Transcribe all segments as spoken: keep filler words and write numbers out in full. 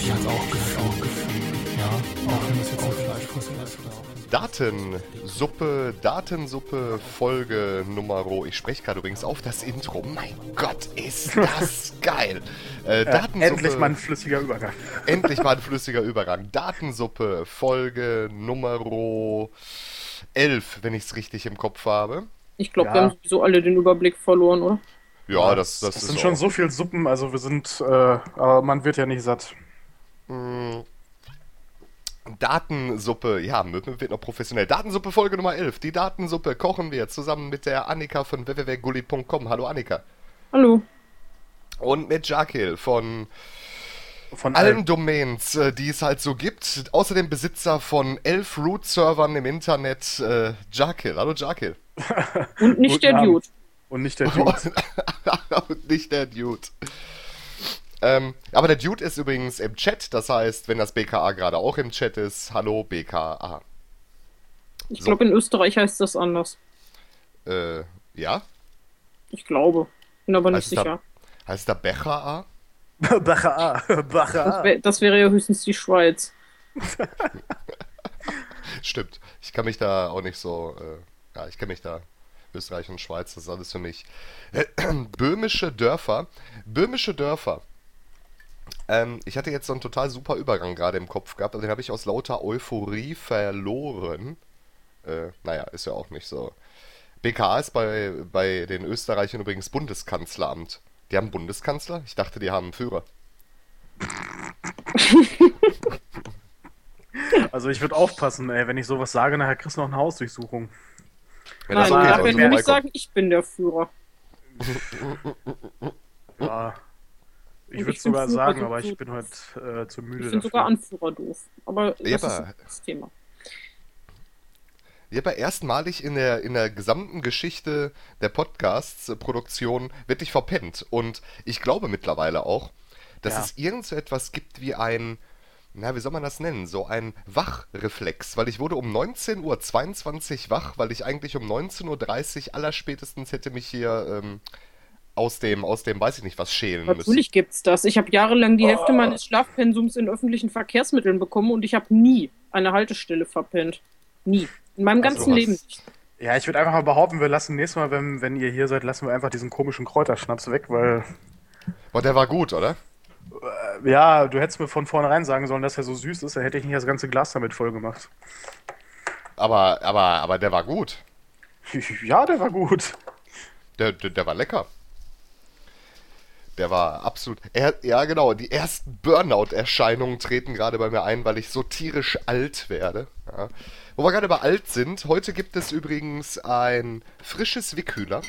Die hat's auch gefühlt. Ja, auch wenn das jetzt ein Fleischfresser ist. Datensuppe, Datensuppe, Folge Nummer, ich spreche gerade übrigens auf das Intro. Mein Gott, ist das geil. Äh, ja, endlich mal ein flüssiger Übergang. Endlich mal ein flüssiger Übergang. Datensuppe, Folge Nummer elf, wenn ich es richtig im Kopf habe. Ich glaube, Ja. wir haben sowieso alle den Überblick verloren, oder? Ja, das, das, das ist sind auch. schon so viele Suppen, also wir sind, äh, aber man wird ja nicht satt. Datensuppe, ja, Möwen wird noch professionell. Datensuppe Folge Nummer elf. Die Datensuppe kochen wir zusammen mit der Annika von w w w punkt gulli punkt com. Hallo Annika. Hallo. Und mit Jakil von Von allen allen. Domains, äh, die es halt so gibt. Außerdem Besitzer von elf Root-Servern im Internet. Äh, Jakil. Hallo Jakil. Und nicht Guten der Abend. Dude. Und nicht der Dude. Und nicht der Dude. Ähm, aber der Dude ist übrigens im Chat. Das heißt, wenn das B K A gerade auch im Chat ist, hallo B K A. Ich So. glaube, in Österreich heißt das anders. Äh, ja? Ich glaube. Bin aber nicht Heißt es da- sicher. Heißt da Becher A? Bacha A. Das, Bacha A. wär, das wäre ja höchstens die Schweiz. Stimmt. Ich kann mich da auch nicht so. Äh, ja, ich kenne mich da. Österreich und Schweiz, das ist alles für mich. Böhmische Dörfer. Böhmische Dörfer. Ähm, ich hatte jetzt so einen total super Übergang gerade im Kopf gehabt, aber den habe ich aus lauter Euphorie verloren. Äh, naja, ist ja auch nicht so. B K A ist bei, bei den Österreichern übrigens Bundeskanzleramt. Die haben einen Bundeskanzler? Ich dachte, die haben einen Führer. Also ich würde aufpassen, ey, wenn ich sowas sage, nachher kriegst du noch eine Hausdurchsuchung. Ja, Nein, das okay, da sonst können wir vorbeikommen. nicht sagen, ich bin der Führer. Ja. Ich Und würde ich find sogar Führer sagen, so aber gut. ich bin heute äh, zu müde Ich finde sogar Anführer doof. Aber das Ja, ist aber- ein anderes Thema. Ja, aber erstmalig in der, in der gesamten Geschichte der Podcasts-Produktion wirklich verpennt. Und ich glaube mittlerweile auch, dass Ja. es irgend so etwas gibt wie ein, na, wie soll man das nennen? So ein Wachreflex. Weil ich wurde um neunzehn Uhr zweiundzwanzig wach, weil ich eigentlich um neunzehn Uhr dreißig allerspätestens hätte mich hier ähm, aus dem, aus dem, weiß ich nicht, was schälen müssen. Natürlich gibt's das. Ich habe jahrelang die Hälfte meines Schlafpensums in öffentlichen Verkehrsmitteln bekommen und ich habe nie eine Haltestelle verpennt. Nie. In meinem Also ganzen was- Leben nicht. Ja, ich würde einfach mal behaupten, wir lassen nächstes Mal, wenn, wenn ihr hier seid, lassen wir einfach diesen komischen Kräuterschnaps weg, weil, Boah, der war gut, oder? äh, ja, du hättest mir von vornherein sagen sollen, dass er so süß ist, dann hätte ich nicht das ganze Glas damit voll gemacht. Aber, aber, aber der war gut. Ja, der war gut. Der, der, der war lecker. Der war absolut. Er, ja, genau. Die ersten Burnout-Erscheinungen treten gerade bei mir ein, weil ich so tierisch alt werde. Ja. Wo wir gerade bei alt sind, heute gibt es übrigens ein frisches Wickhühler,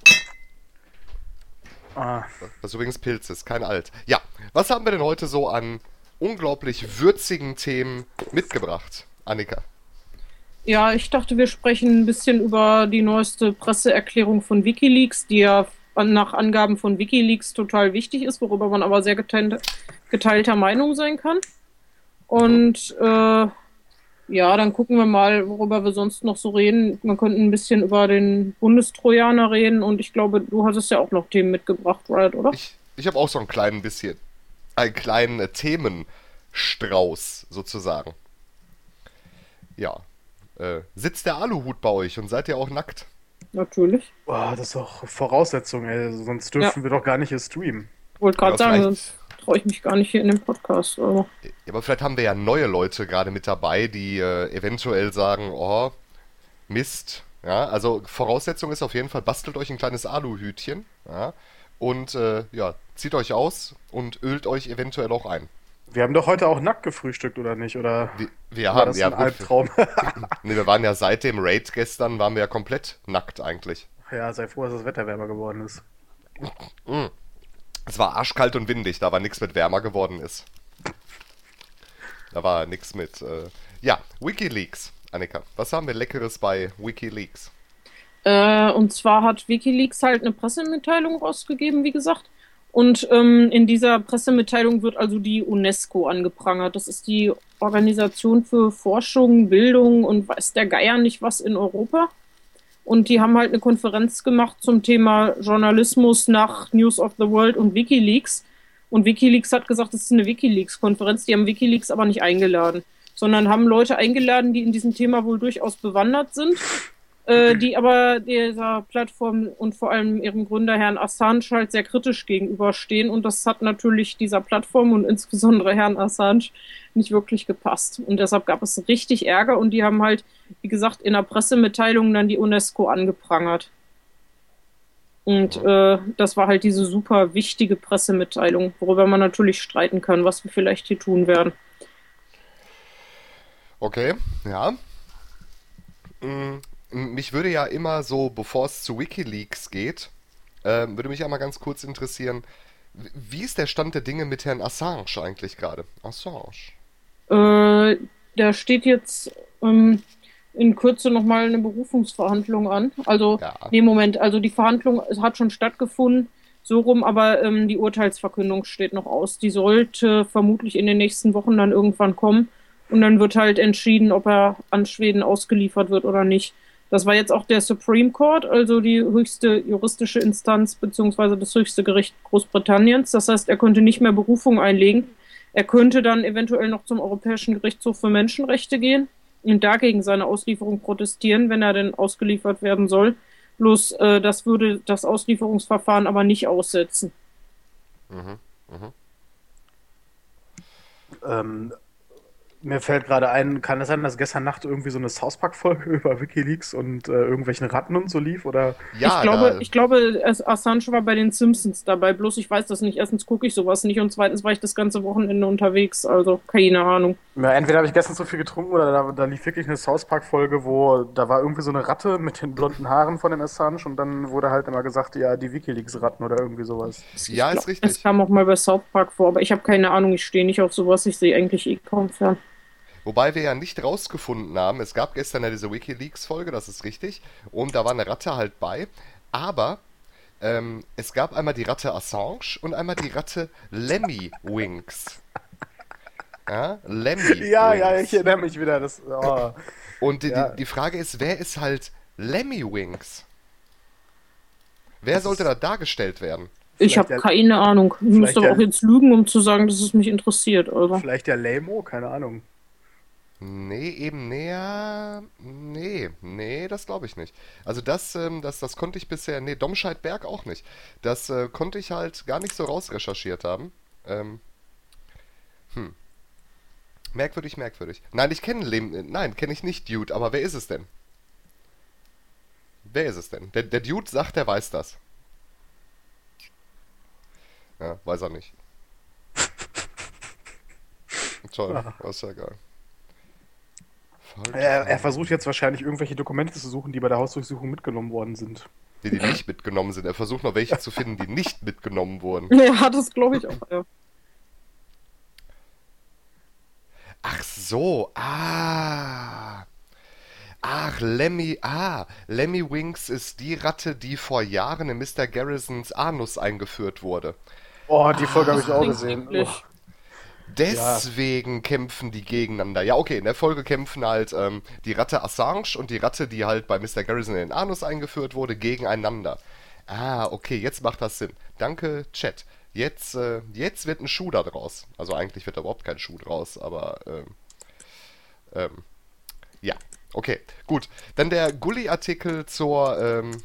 Ah, was übrigens Pilz ist, kein alt. Ja, was haben wir denn heute so an unglaublich würzigen Themen mitgebracht, Annika? Ja, ich dachte, wir sprechen ein bisschen über die neueste Presseerklärung von WikiLeaks, die ja nach Angaben von WikiLeaks total wichtig ist, worüber man aber sehr geteilte, geteilter Meinung sein kann. Und äh, ja, dann gucken wir mal, worüber wir sonst noch so reden. Man könnte ein bisschen über den Bundestrojaner reden und ich glaube, du hattest ja auch noch Themen mitgebracht, Riot, oder? Ich, ich habe auch so ein klein bisschen, einen kleinen äh, Themenstrauß sozusagen. Ja. Äh, sitzt der Aluhut bei euch und seid ihr auch nackt? Natürlich. boah, das ist doch Voraussetzung, ey. Sonst dürfen wir doch gar nicht hier streamen. Wollte gerade Ja, sagen, vielleicht- sonst traue ich mich gar nicht hier in dem Podcast. Also. Ja, aber vielleicht haben wir ja neue Leute gerade mit dabei, die äh, eventuell sagen, oh, Mist. Ja, also Voraussetzung ist auf jeden Fall, bastelt euch ein kleines Aluhütchen, ja, und äh, ja, zieht euch aus und ölt euch eventuell auch ein. Wir haben doch heute auch nackt gefrühstückt, oder nicht? Oder Wir, wir war haben das ja ein gut, Albtraum? nee, wir waren ja seit dem Raid gestern, waren wir ja komplett nackt eigentlich. Ja, sei froh, dass das Wetter wärmer geworden ist. Es war arschkalt und windig, da war nichts mit wärmer geworden ist. Da war nichts mit, äh, ja, WikiLeaks, Annika, was haben wir Leckeres bei WikiLeaks? Äh, und zwar hat WikiLeaks halt eine Pressemitteilung rausgegeben, wie gesagt. Und ähm, in dieser Pressemitteilung wird also die UNESCO angeprangert. Das ist die Organisation für Forschung, Bildung und weiß der Geier nicht was in Europa. Und die haben halt eine Konferenz gemacht zum Thema Journalismus nach News of the World und WikiLeaks. Und WikiLeaks hat gesagt, es ist eine WikiLeaks-Konferenz. Die haben WikiLeaks aber nicht eingeladen, sondern haben Leute eingeladen, die in diesem Thema wohl durchaus bewandert sind, äh, die aber dieser Plattform und vor allem ihrem Gründer, Herrn Assange, halt sehr kritisch gegenüberstehen. Und das hat natürlich dieser Plattform und insbesondere Herrn Assange nicht wirklich gepasst. Und deshalb gab es richtig Ärger und die haben halt, wie gesagt, in der Pressemitteilung dann die UNESCO angeprangert. Und äh, das war halt diese super wichtige Pressemitteilung, worüber man natürlich streiten kann, was wir vielleicht hier tun werden. Okay, ja. Mm, Mich würde ja immer so, bevor es zu WikiLeaks geht, äh, würde mich einmal ganz kurz interessieren, w- wie ist der Stand der Dinge mit Herrn Assange eigentlich gerade? Assange. Äh, da steht jetzt ähm, in Kürze nochmal eine Berufungsverhandlung an. Also, Ja. nee, Moment, also die Verhandlung hat schon stattgefunden, so rum, aber ähm, die Urteilsverkündung steht noch aus. Die sollte vermutlich in den nächsten Wochen dann irgendwann kommen und dann wird halt entschieden, ob er an Schweden ausgeliefert wird oder nicht. Das war jetzt auch der Supreme Court, also die höchste juristische Instanz beziehungsweise das höchste Gericht Großbritanniens. Das heißt, er könnte nicht mehr Berufung einlegen. Er könnte dann eventuell noch zum Europäischen Gerichtshof für Menschenrechte gehen und dagegen seine Auslieferung protestieren, wenn er denn ausgeliefert werden soll. Bloß äh, das würde das Auslieferungsverfahren aber nicht aussetzen. Mhm. Mhm. Ähm, mir fällt gerade ein, kann es sein, dass gestern Nacht irgendwie so eine South Park-Folge über WikiLeaks und äh, irgendwelchen Ratten und so lief? Oder? Ja, ich glaube, da, ich glaube, es- Assange war bei den Simpsons dabei, bloß ich weiß das nicht. Erstens gucke ich sowas nicht und zweitens war ich das ganze Wochenende unterwegs, also keine Ahnung. Ja, entweder habe ich gestern zu viel getrunken oder da, da lief wirklich eine South Park-Folge, wo da war irgendwie so eine Ratte mit den blonden Haaren von dem Assange und dann wurde halt immer gesagt, ja, die WikiLeaks-Ratten oder irgendwie sowas. ja, Ich ist glaub, richtig. es kam auch mal bei South Park vor, aber ich habe keine Ahnung, ich stehe nicht auf sowas, ich sehe eigentlich eh kaum fern. Wobei wir ja nicht rausgefunden haben, es gab gestern ja diese WikiLeaks-Folge, das ist richtig, und da war eine Ratte halt bei, aber ähm, es gab einmal die Ratte Assange und einmal die Ratte Lemmy Winks. Ja, Lemmy Ja, ja, Winks. ich erinnere mich wieder. Das, oh. Und die, Ja. die, die Frage ist, wer ist halt Lemmy Winks? Wer Das sollte ist- da dargestellt werden? Ich Vielleicht habe ja- keine Ahnung. Ich vielleicht müsste aber ja- auch jetzt lügen, um zu sagen, dass es mich interessiert. Also. Vielleicht der Lamo, keine Ahnung. Nee, eben näher. Nee, nee, das glaube ich nicht. Also das, ähm, das, das konnte ich bisher. Nee, Domscheit-Berg auch nicht. Das äh, konnte ich halt gar nicht so rausrecherchiert haben. Ähm, hm. Merkwürdig, merkwürdig. Nein, ich kenne Lem. äh, Nein, kenne ich nicht Dude, aber wer ist es denn? Wer ist es denn? Der, der Dude sagt, er weiß das. Ja, weiß er nicht. Toll, ist ja egal. Falsch. Er, er versucht jetzt wahrscheinlich irgendwelche Dokumente zu suchen, die bei der Hausdurchsuchung mitgenommen worden sind. Die, die nicht mitgenommen sind. Er versucht noch welche zu finden, die nicht mitgenommen wurden. Ja, das glaube ich auch. Ja. Ach so, ah. Ach, Lemmy, ah. Lemmy Winks ist die Ratte, die vor Jahren in Mister Garrisons Anus eingeführt wurde. Oh, die Folge habe ich auch klingt gesehen. eklig. Oh. Deswegen kämpfen die gegeneinander. Ja, okay, in der Folge kämpfen halt ähm, die Ratte Assange und die Ratte, die halt bei Mister Garrison in den Anus eingeführt wurde, gegeneinander. Ah, okay, jetzt macht das Sinn. Danke, Chat. Jetzt, äh, jetzt wird ein Schuh da draus. Also eigentlich wird da überhaupt kein Schuh draus, aber ähm, ähm, ja, okay, gut. Dann der Gully-Artikel zur, ähm,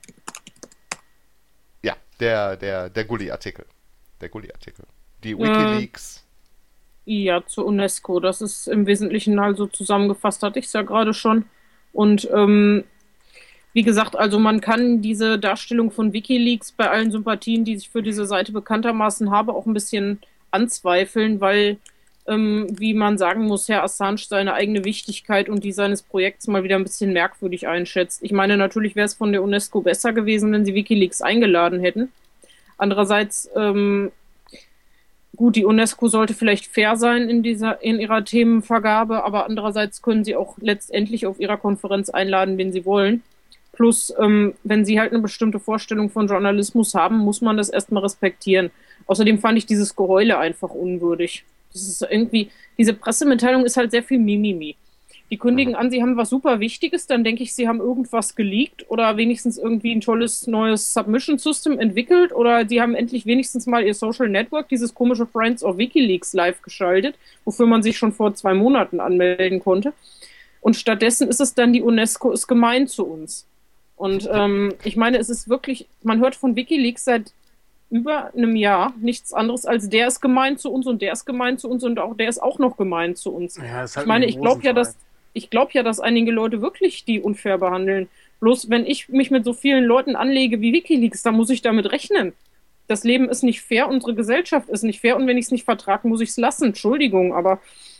ja, der, der, der Gully-Artikel. Der Gully-Artikel. Die WikiLeaks. Ja, zur UNESCO. Das ist im Wesentlichen also zusammengefasst, hatte ich es ja gerade schon. Und ähm, wie gesagt, also man kann diese Darstellung von WikiLeaks bei allen Sympathien, die ich für diese Seite bekanntermaßen habe, auch ein bisschen anzweifeln, weil, ähm, wie man sagen muss, Herr Assange seine eigene Wichtigkeit und die seines Projekts mal wieder ein bisschen merkwürdig einschätzt. Ich meine, natürlich wäre es von der UNESCO besser gewesen, wenn sie WikiLeaks eingeladen hätten. Andererseits, ähm, gut, die UNESCO sollte vielleicht fair sein in dieser, in ihrer Themenvergabe, aber andererseits können sie auch letztendlich auf ihrer Konferenz einladen, wen sie wollen. Plus, ähm, wenn sie halt eine bestimmte Vorstellung von Journalismus haben, muss man das erstmal respektieren. Außerdem fand ich dieses Geheule einfach unwürdig. Das ist irgendwie, diese Pressemitteilung ist halt sehr viel Mimimi. Die kündigen an, sie haben was super Wichtiges, dann denke ich, sie haben irgendwas geleakt oder wenigstens irgendwie ein tolles neues Submission-System entwickelt oder sie haben endlich wenigstens mal ihr Social Network, dieses komische Friends of WikiLeaks, live geschaltet, wofür man sich schon vor zwei Monaten anmelden konnte. Und stattdessen ist es dann, die UNESCO ist gemein zu uns. Und ähm, ich meine, es ist wirklich, man hört von WikiLeaks seit über einem Jahr nichts anderes als der ist gemein zu uns und der ist gemein zu uns und auch der ist auch noch gemein zu uns. Ja, ist halt ich meine, ein ich glaube ja, dass Rosenverein. ich glaube ja, dass einige Leute wirklich die unfair behandeln. Bloß wenn ich mich mit so vielen Leuten anlege wie WikiLeaks, dann muss ich damit rechnen. Das Leben ist nicht fair, unsere Gesellschaft ist nicht fair und wenn ich es nicht vertrage, muss ich es lassen. Entschuldigung, aber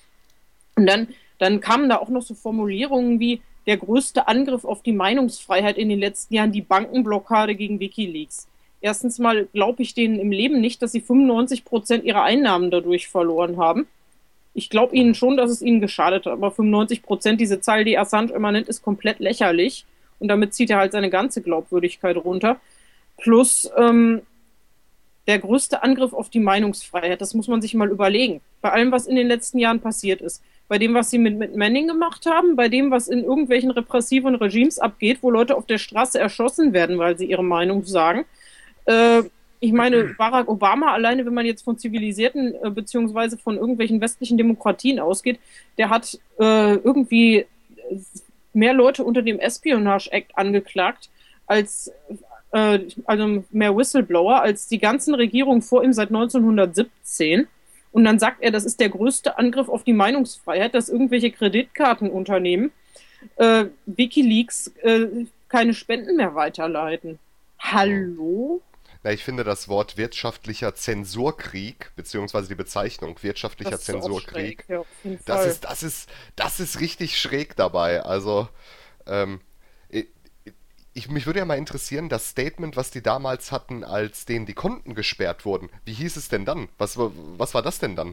und dann, dann kamen da auch noch so Formulierungen wie der größte Angriff auf die Meinungsfreiheit in den letzten Jahren, die Bankenblockade gegen WikiLeaks. Erstens mal glaube ich denen im Leben nicht, dass sie fünfundneunzig Prozent ihrer Einnahmen dadurch verloren haben. Ich glaube ihnen schon, dass es ihnen geschadet hat, aber fünfundneunzig Prozent, diese Zahl, die Assange immer nennt, ist komplett lächerlich. Und damit zieht er halt seine ganze Glaubwürdigkeit runter. Plus ähm, der größte Angriff auf die Meinungsfreiheit, das muss man sich mal überlegen. Bei allem, was in den letzten Jahren passiert ist. Bei dem, was sie mit, mit Manning gemacht haben, bei dem, was in irgendwelchen repressiven Regimes abgeht, wo Leute auf der Straße erschossen werden, weil sie ihre Meinung sagen. Äh, ich meine, Barack Obama, alleine wenn man jetzt von zivilisierten äh, beziehungsweise von irgendwelchen westlichen Demokratien ausgeht, der hat äh, irgendwie mehr Leute unter dem Espionage Act angeklagt, als äh, also mehr Whistleblower, als die ganzen Regierungen vor ihm seit neunzehnhundertsiebzehn. Und dann sagt er, das ist der größte Angriff auf die Meinungsfreiheit, dass irgendwelche Kreditkartenunternehmen äh, WikiLeaks äh, keine Spenden mehr weiterleiten. Hallo? Na, ich finde das Wort wirtschaftlicher Zensurkrieg, beziehungsweise die Bezeichnung wirtschaftlicher Das ist auch Zensurkrieg, schräg, ja, auf jeden das Fall. ist, das ist, das ist richtig schräg dabei. Also, ähm, ich, ich, mich würde ja mal interessieren, das Statement, was die damals hatten, als denen die Konten gesperrt wurden. Wie hieß es denn dann? Was, wa- was war das denn dann?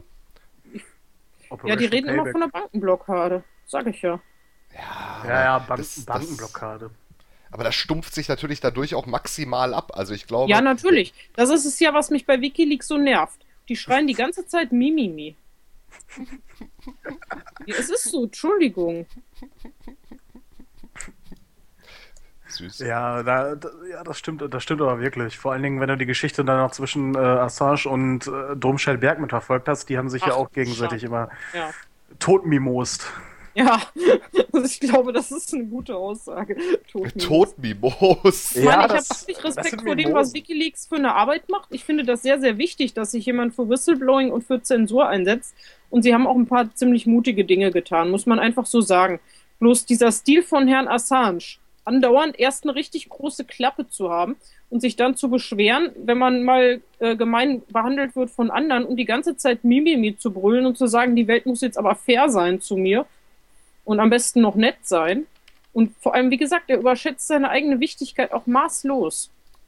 Ja, die reden immer von der Bankenblockade. Sag ich ja. Ja, Ja, ja, Ban das, das, Bankenblockade. aber das stumpft sich natürlich dadurch auch maximal ab. Also ich glaube, Ja, natürlich. Das ist es ja, was mich bei WikiLeaks so nervt. Die schreien die ganze Zeit Mimimi. Ja, es ist so, Entschuldigung. süß. Ja, da, da, ja, das stimmt, das stimmt aber wirklich. Vor allen Dingen, wenn du die Geschichte dann noch zwischen äh, Assange und äh, Domscheit-Berg mitverfolgt hast, die haben sich ja Ach, auch gegenseitig schade. immer Ja. totmimost. Ja, also ich glaube, das ist eine gute Aussage. Totmimos. Totmimos. Ich Ja, meine, ich das- habe wirklich das Respekt sind vor dem, Mimosen. was WikiLeaks für eine Arbeit macht. Ich finde das sehr, sehr wichtig, dass sich jemand für Whistleblowing und für Zensur einsetzt. Und sie haben auch ein paar ziemlich mutige Dinge getan, muss man einfach so sagen. Bloß dieser Stil von Herrn Assange, andauernd erst eine richtig große Klappe zu haben und sich dann zu beschweren, wenn man mal äh, gemein behandelt wird von anderen und die ganze Zeit Mimimi zu brüllen und zu sagen, die Welt muss jetzt aber fair sein zu mir und am besten noch nett sein. Und vor allem, wie gesagt, er überschätzt seine eigene Wichtigkeit auch maßlos.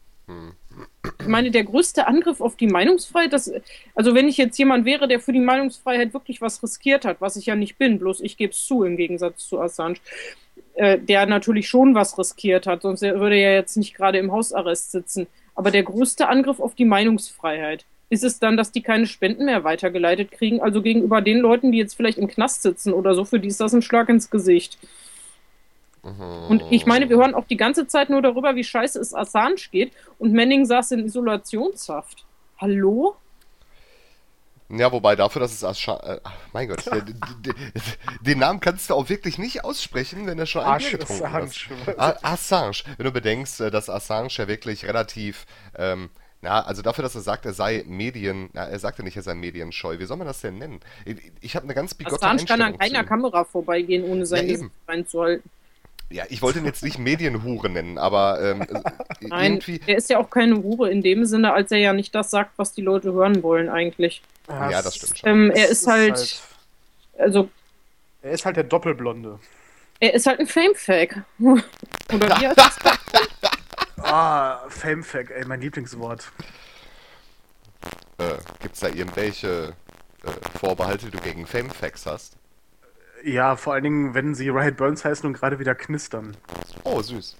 Ich meine, der größte Angriff auf die Meinungsfreiheit, das, also wenn ich jetzt jemand wäre, der für die Meinungsfreiheit wirklich was riskiert hat, was ich ja nicht bin, bloß ich gebe es zu, im Gegensatz zu Assange, äh, der natürlich schon was riskiert hat, sonst würde er ja jetzt nicht gerade im Hausarrest sitzen. Aber der größte Angriff auf die Meinungsfreiheit, ist es dann, dass die keine Spenden mehr weitergeleitet kriegen, also gegenüber den Leuten, die jetzt vielleicht im Knast sitzen oder so, für die ist das ein Schlag ins Gesicht. Und ich meine, wir hören auch die ganze Zeit nur darüber, wie scheiße es Assange geht und Manning saß in Isolationshaft. Hallo? Ja, wobei dafür, dass es Assange... Äh, mein Gott, der, der, der, den Namen kannst du auch wirklich nicht aussprechen, wenn er schon ein Bier getrunken hat. A- Assange. Wenn du bedenkst, äh, dass Assange ja wirklich relativ... Ähm, na, also dafür, dass er sagt, er sei Medien... Na, er sagte nicht, er sei medienscheu. Wie soll man das denn nennen? Ich, ich habe eine ganz bigotte Assange kann an Einstellung keiner zu ihm. Kamera vorbeigehen, ohne sein Ja, Gesicht eben. reinzuhalten. Ja, ich wollte ihn jetzt nicht Medienhure nennen, aber ähm, äh, Nein, irgendwie... er ist ja auch keine Hure in dem Sinne, als er ja nicht das sagt, was die Leute hören wollen eigentlich. Ja, das stimmt schon. Ähm, er Es ist, ist halt, halt- also, Er ist halt der Doppelblonde. er ist halt ein Fame-Fake. Oder wie heißt das? Ah, Famefact, ey, mein Lieblingswort. Äh, gibt's da irgendwelche äh, Vorbehalte, die du gegen Fame-Facts hast? Ja, vor allen Dingen, wenn sie Riot Burns heißen und gerade wieder knistern. Oh, süß.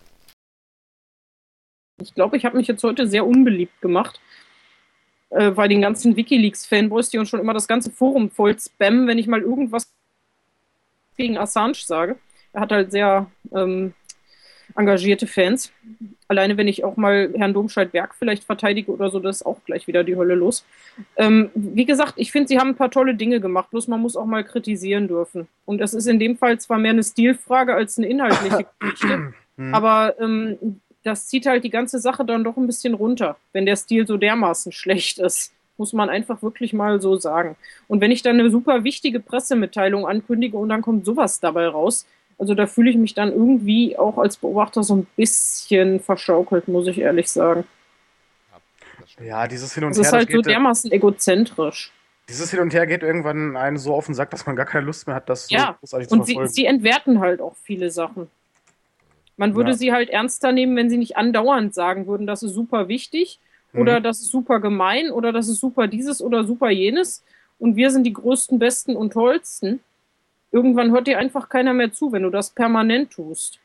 Ich glaube, ich habe mich jetzt heute sehr unbeliebt gemacht. Äh, bei den ganzen WikiLeaks-Fanboys, die uns schon immer das ganze Forum voll spammen, wenn ich mal irgendwas gegen Assange sage. Er hat halt sehr ähm, engagierte Fans. Alleine wenn ich auch mal Herrn Domscheit-Berg vielleicht verteidige oder so, das ist auch gleich wieder die Hölle los. Ähm, wie gesagt, ich finde, sie haben ein paar tolle Dinge gemacht, bloß man muss auch mal kritisieren dürfen. Und es ist in dem Fall zwar mehr eine Stilfrage als eine inhaltliche Geschichte, aber ähm, das zieht halt die ganze Sache dann doch ein bisschen runter, wenn der Stil so dermaßen schlecht ist. Muss man einfach wirklich mal so sagen. Und wenn ich dann eine super wichtige Pressemitteilung ankündige und dann kommt sowas dabei raus, also da fühle ich mich dann irgendwie auch als Beobachter so ein bisschen verschaukelt, muss ich ehrlich sagen. Ja, dieses Hin und Es Her. ist halt das so geht, dermaßen egozentrisch. Dieses Hin und Her geht irgendwann einen so auf den Sack, dass man gar keine Lust mehr hat, das so Ja, großartig zu und sie, verfolgen. sie entwerten halt auch viele Sachen. Man würde Ja. sie halt ernster nehmen, wenn sie nicht andauernd sagen würden, das ist super wichtig oder Mhm. das ist super gemein oder das ist super dieses oder super jenes und wir sind die größten, besten und tollsten. Irgendwann hört dir einfach keiner mehr zu, wenn du das permanent tust.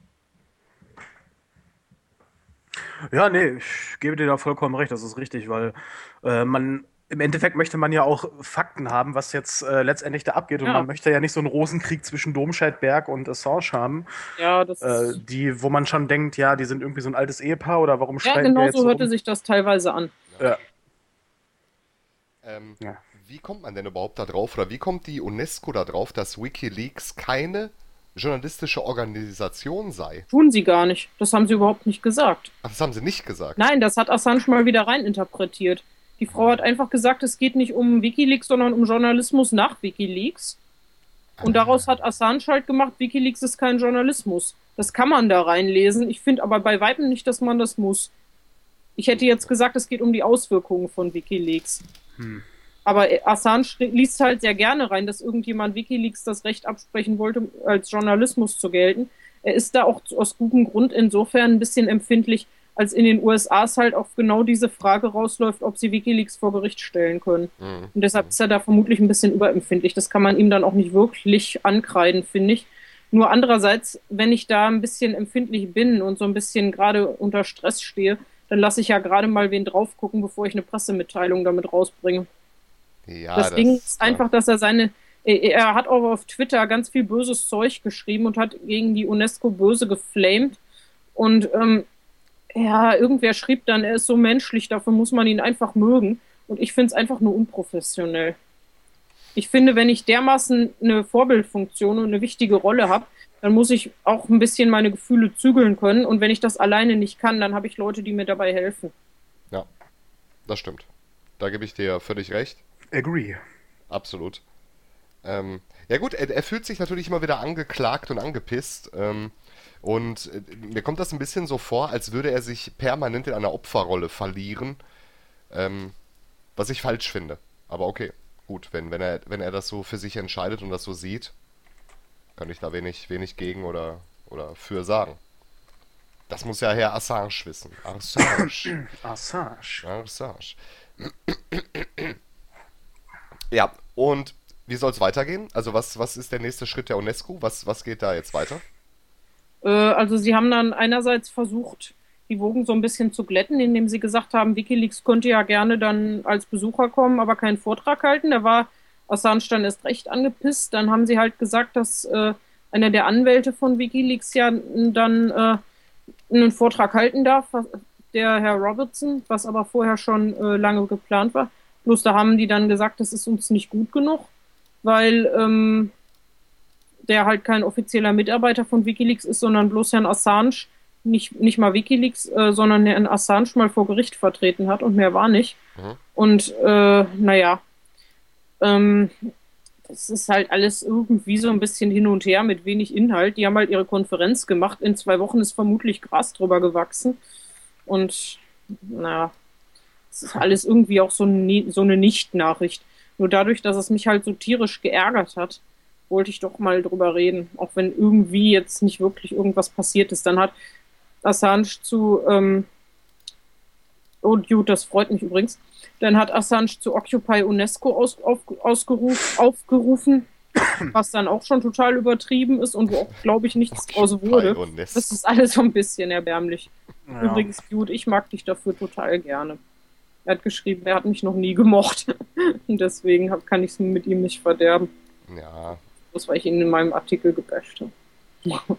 Ja, nee, ich gebe dir da vollkommen recht, das ist richtig, weil äh, man im Endeffekt möchte man ja auch Fakten haben, was jetzt äh, letztendlich da abgeht. Und Ja. man möchte ja nicht so einen Rosenkrieg zwischen Domscheit-Berg und Assange haben, Ja, das äh, die, wo man schon denkt, ja, die sind irgendwie so ein altes Ehepaar oder warum ja, streiten genau die jetzt so so hörte rum? sich das teilweise an. Ja. Ähm, Ja. Wie kommt man denn überhaupt da drauf, oder wie kommt die UNESCO da drauf, dass WikiLeaks keine journalistische Organisation sei? Tun sie gar nicht. Das haben sie überhaupt nicht gesagt. Ach, das haben sie nicht gesagt. Nein, das hat Assange mal wieder reininterpretiert. Die Frau hat einfach gesagt, es geht nicht um WikiLeaks, sondern um Journalismus nach WikiLeaks. Und daraus hat Assange halt gemacht, WikiLeaks ist kein Journalismus. Das kann man da reinlesen. Ich finde aber bei Weitem nicht, dass man das muss. Ich hätte jetzt gesagt, es geht um die Auswirkungen von WikiLeaks. Hm. Aber Assange liest halt sehr gerne rein, dass irgendjemand WikiLeaks das Recht absprechen wollte, als Journalismus zu gelten. Er ist da auch aus gutem Grund insofern ein bisschen empfindlich, als in den U S A es halt auf genau diese Frage rausläuft, ob sie WikiLeaks vor Gericht stellen können. Mhm. Und deshalb ist er da vermutlich ein bisschen überempfindlich. Das kann man ihm dann auch nicht wirklich ankreiden, finde ich. Nur andererseits, wenn ich da ein bisschen empfindlich bin und so ein bisschen gerade unter Stress stehe, dann lasse ich ja gerade mal wen drauf gucken, bevor ich eine Pressemitteilung damit rausbringe. Ja, das, das Ding ist ja. einfach, dass er seine, er, er hat auch auf Twitter ganz viel böses Zeug geschrieben und hat gegen die UNESCO böse geflamed. Und ähm, ja, irgendwer schrieb dann, er ist so menschlich, dafür muss man ihn einfach mögen. Und ich finde es einfach nur unprofessionell. Ich finde, wenn ich dermaßen eine Vorbildfunktion und eine wichtige Rolle habe, dann muss ich auch ein bisschen meine Gefühle zügeln können. Und wenn ich das alleine nicht kann, dann habe ich Leute, die mir dabei helfen. Ja, das stimmt. Da gebe ich dir völlig recht. Agree. Absolut. Ähm, ja gut, er, er fühlt sich natürlich immer wieder angeklagt und angepisst. Ähm, und äh, mir kommt das ein bisschen so vor, als würde er sich permanent in einer Opferrolle verlieren. Ähm, was ich falsch finde. Aber okay, gut, wenn, wenn, er, wenn er das so für sich entscheidet und das so sieht, kann ich da wenig, wenig gegen oder, oder für sagen. Das muss ja Herr Assange wissen. Assange. Assange. Assange. Ja, und wie soll es weitergehen? Also was, was ist der nächste Schritt der UNESCO? Was, was geht da jetzt weiter? Äh, also sie haben dann einerseits versucht, die Wogen so ein bisschen zu glätten, indem sie gesagt haben, WikiLeaks könnte ja gerne dann als Besucher kommen, aber keinen Vortrag halten. Da war Assange dann erst recht angepisst. Dann haben sie halt gesagt, dass äh, einer der Anwälte von WikiLeaks ja dann äh, einen Vortrag halten darf, der Herr Robertson, was aber vorher schon äh, lange geplant war. Bloß da haben die dann gesagt, das ist uns nicht gut genug, weil ähm, der halt kein offizieller Mitarbeiter von WikiLeaks ist, sondern bloß Herrn Assange, nicht, nicht mal WikiLeaks, äh, sondern Herrn Assange mal vor Gericht vertreten hat und mehr war nicht. Mhm. Und äh, naja, ähm, das ist halt alles irgendwie so ein bisschen hin und her mit wenig Inhalt. Die haben halt ihre Konferenz gemacht. In zwei Wochen ist vermutlich Gras drüber gewachsen. Und naja, es ist alles irgendwie auch so eine, so eine Nicht-Nachricht. Nur dadurch, dass es mich halt so tierisch geärgert hat, wollte ich doch mal drüber reden. Auch wenn irgendwie jetzt nicht wirklich irgendwas passiert ist. Dann hat Assange zu, ähm, oh gut, das freut mich übrigens, dann hat Assange zu Occupy UNESCO aus, auf, ausgeruf, aufgerufen, was dann auch schon total übertrieben ist und wo auch, glaube ich, nichts draus wurde. UNESCO. Das ist alles so ein bisschen erbärmlich. Ja. Übrigens, Dude, ich mag dich dafür total gerne. Er hat geschrieben, er hat mich noch nie gemocht. Und deswegen hab, kann ich es mit ihm nicht verderben. Ja, Das, weil ich ihn in meinem Artikel gebasht habe.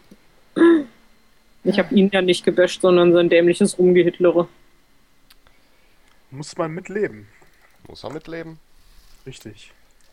Ich habe ihn ja nicht gebasht, sondern sein dämliches Rumgehittlere. Muss man mitleben. Muss man mitleben. Richtig.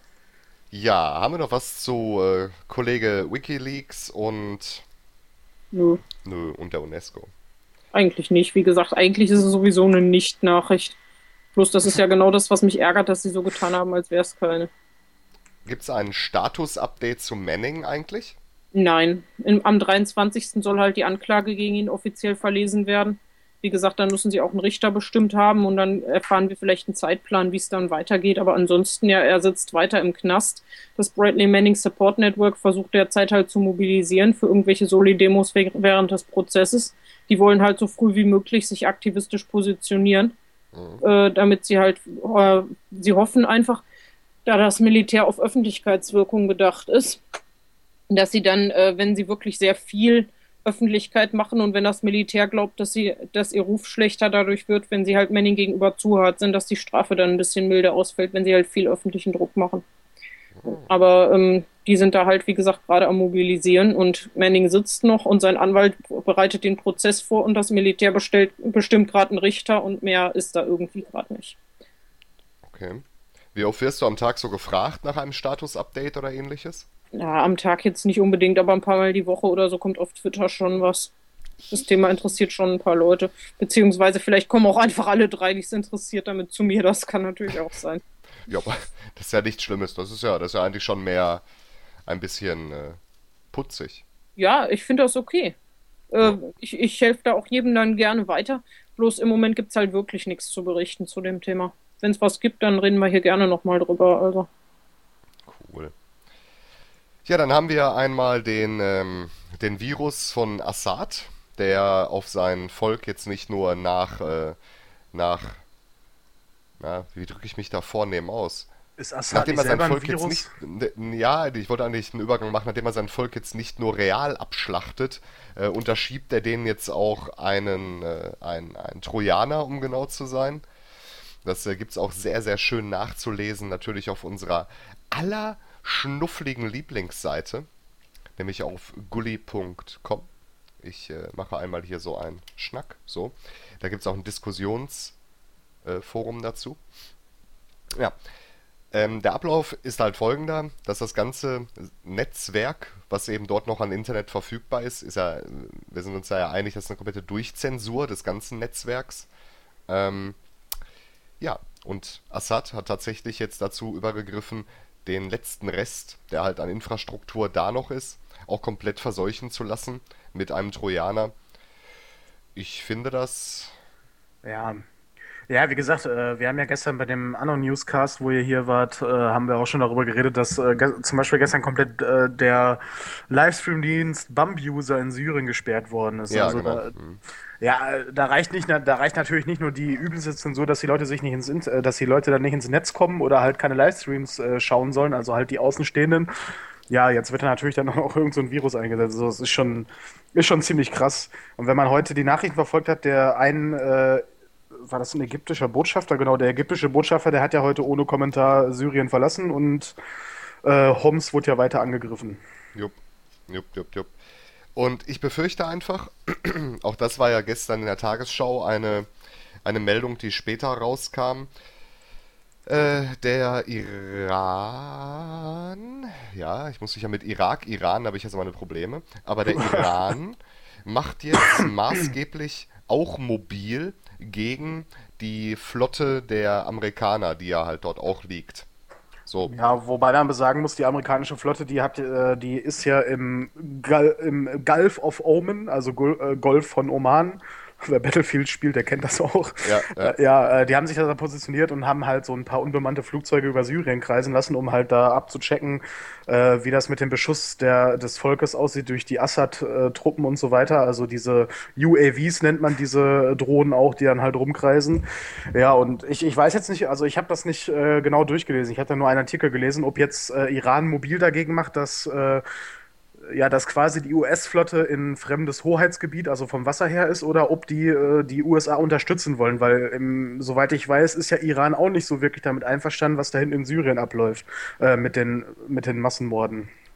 Ja, haben wir noch was zu äh, Kollege WikiLeaks und Nö, nö, und der UNESCO? eigentlich nicht. Wie gesagt, eigentlich ist es sowieso eine Nicht-Nachricht. Bloß das ist ja genau das, was mich ärgert, dass sie so getan haben, als wäre es keine. Gibt es ein Status-Update zu Manning eigentlich? Nein, Im, am dreiundzwanzigsten soll halt die Anklage gegen ihn offiziell verlesen werden. Wie gesagt, dann müssen sie auch einen Richter bestimmt haben und dann erfahren wir vielleicht einen Zeitplan, wie es dann weitergeht. Aber ansonsten, ja, er sitzt weiter im Knast. Das Bradley Manning Support Network versucht derzeit halt zu mobilisieren für irgendwelche Soli-Demos während des Prozesses. Die wollen halt so früh wie möglich sich aktivistisch positionieren, Mhm. äh, damit sie halt, äh, sie hoffen einfach, da das Militär auf Öffentlichkeitswirkung bedacht ist, dass sie dann, äh, wenn sie wirklich sehr viel Öffentlichkeit machen und wenn das Militär glaubt, dass sie, dass ihr Ruf schlechter dadurch wird, wenn sie halt Manning gegenüber zu hart sind, dass die Strafe dann ein bisschen milder ausfällt, wenn sie halt viel öffentlichen Druck machen. Aber ähm, die sind da halt, wie gesagt, gerade am Mobilisieren und Manning sitzt noch und sein Anwalt bereitet den Prozess vor und das Militär bestellt, bestimmt gerade einen Richter und mehr ist da irgendwie gerade nicht. Okay. Wie oft wirst du am Tag so gefragt nach einem Status-Update oder ähnliches? Ja, am Tag jetzt nicht unbedingt, aber ein paar Mal die Woche oder so kommt auf Twitter schon was. Das Thema interessiert schon ein paar Leute. Beziehungsweise vielleicht kommen auch einfach alle drei, die es interessiert, damit zu mir. Das kann natürlich auch sein. Ja, aber das ist ja nichts Schlimmes. Das ist ja, das ist ja eigentlich schon mehr ein bisschen äh, putzig. Ja, ich finde das okay. Äh, ich ich helfe da auch jedem dann gerne weiter. Bloß im Moment gibt es halt wirklich nichts zu berichten zu dem Thema. Wenn es was gibt, dann reden wir hier gerne nochmal drüber. Also. Cool. Ja, dann haben wir einmal den, ähm, den Virus von Assad, der auf sein Volk jetzt nicht nur nach, äh, nach, na, wie drücke ich mich da vornehm aus? Ist Assad Nachdem nicht er sein selber ein Volk jetzt Virus? nicht, n- ja, ich wollte eigentlich einen Übergang machen, nachdem er sein Volk jetzt nicht nur real abschlachtet, äh, unterschiebt er denen jetzt auch einen, äh, einen, einen Trojaner, um genau zu sein. Das äh, gibt es auch sehr, sehr schön nachzulesen, natürlich auf unserer allerschnuffligen Lieblingsseite, nämlich auf gully punkt com. Ich äh, mache einmal hier so einen Schnack, so. Da gibt es auch ein Diskussionsforum äh, Forum dazu. Ja, ähm, der Ablauf ist halt folgender, dass das ganze Netzwerk, was eben dort noch an Internet verfügbar ist, ist ja, wir sind uns da ja einig, das ist eine komplette Durchzensur des ganzen Netzwerks. Ähm, ja, und Assad hat tatsächlich jetzt dazu übergegriffen, den letzten Rest, der halt an Infrastruktur da noch ist, auch komplett verseuchen zu lassen mit einem Trojaner. Ich finde das. Ja. Ja, wie gesagt, äh, wir haben ja gestern bei dem Anno-Newscast, wo ihr hier wart, äh, haben wir auch schon darüber geredet, dass äh, ge zum Beispiel gestern komplett äh, der Livestream-Dienst Bump-User in Syrien gesperrt worden ist. Ja, Also genau. da, Mhm. ja, äh, da reicht nicht, da reicht natürlich nicht nur die übelste Zensur, dass die Leute sich nicht ins, Int- äh, dass die Leute dann nicht ins Netz kommen oder halt keine Livestreams äh, schauen sollen, also halt die Außenstehenden. Ja, jetzt wird da natürlich dann auch irgend so ein Virus eingesetzt. Also, das ist schon, ist schon ziemlich krass. Und wenn man heute die Nachrichten verfolgt hat, der ein, äh, war das ein ägyptischer Botschafter? Genau, der ägyptische Botschafter, der hat ja heute ohne Kommentar Syrien verlassen und äh, Homs wurde ja weiter angegriffen. Jupp, jupp, jupp, jupp. Und ich befürchte einfach, auch das war ja gestern in der Tagesschau eine, eine Meldung, die später rauskam. Äh, der Iran, ja, ich muss mich ja mit Irak, Iran, da habe ich jetzt meine Probleme, aber der Iran macht jetzt maßgeblich auch mobil gegen die Flotte der Amerikaner, die ja halt dort auch liegt. So, Ja, wobei man sagen muss, die amerikanische Flotte, die hat, äh, die ist ja im, Gal im Gulf of Oman, also Gul äh, Golf von Oman. Wer Battlefield spielt, der kennt das auch. ja, ja. Äh, ja, äh, die haben sich da positioniert und haben halt so ein paar unbemannte Flugzeuge über Syrien kreisen lassen, um halt da abzuchecken, äh, wie das mit dem Beschuss der, des Volkes aussieht durch die Assad-Truppen und so weiter. Also diese U A Vs nennt man diese Drohnen auch, die dann halt rumkreisen. Ja, und ich, ich weiß jetzt nicht, also ich habe das nicht äh, genau durchgelesen. Ich hatte nur einen Artikel gelesen, ob jetzt äh, Iran mobil dagegen macht, dass äh, ja, dass quasi die U S-Flotte in fremdes Hoheitsgebiet, also vom Wasser her ist, oder ob die äh, die U S A unterstützen wollen, weil im, soweit ich weiß, ist ja Iran auch nicht so wirklich damit einverstanden, was da hinten in Syrien abläuft, äh, mit den, mit den Massenmorden.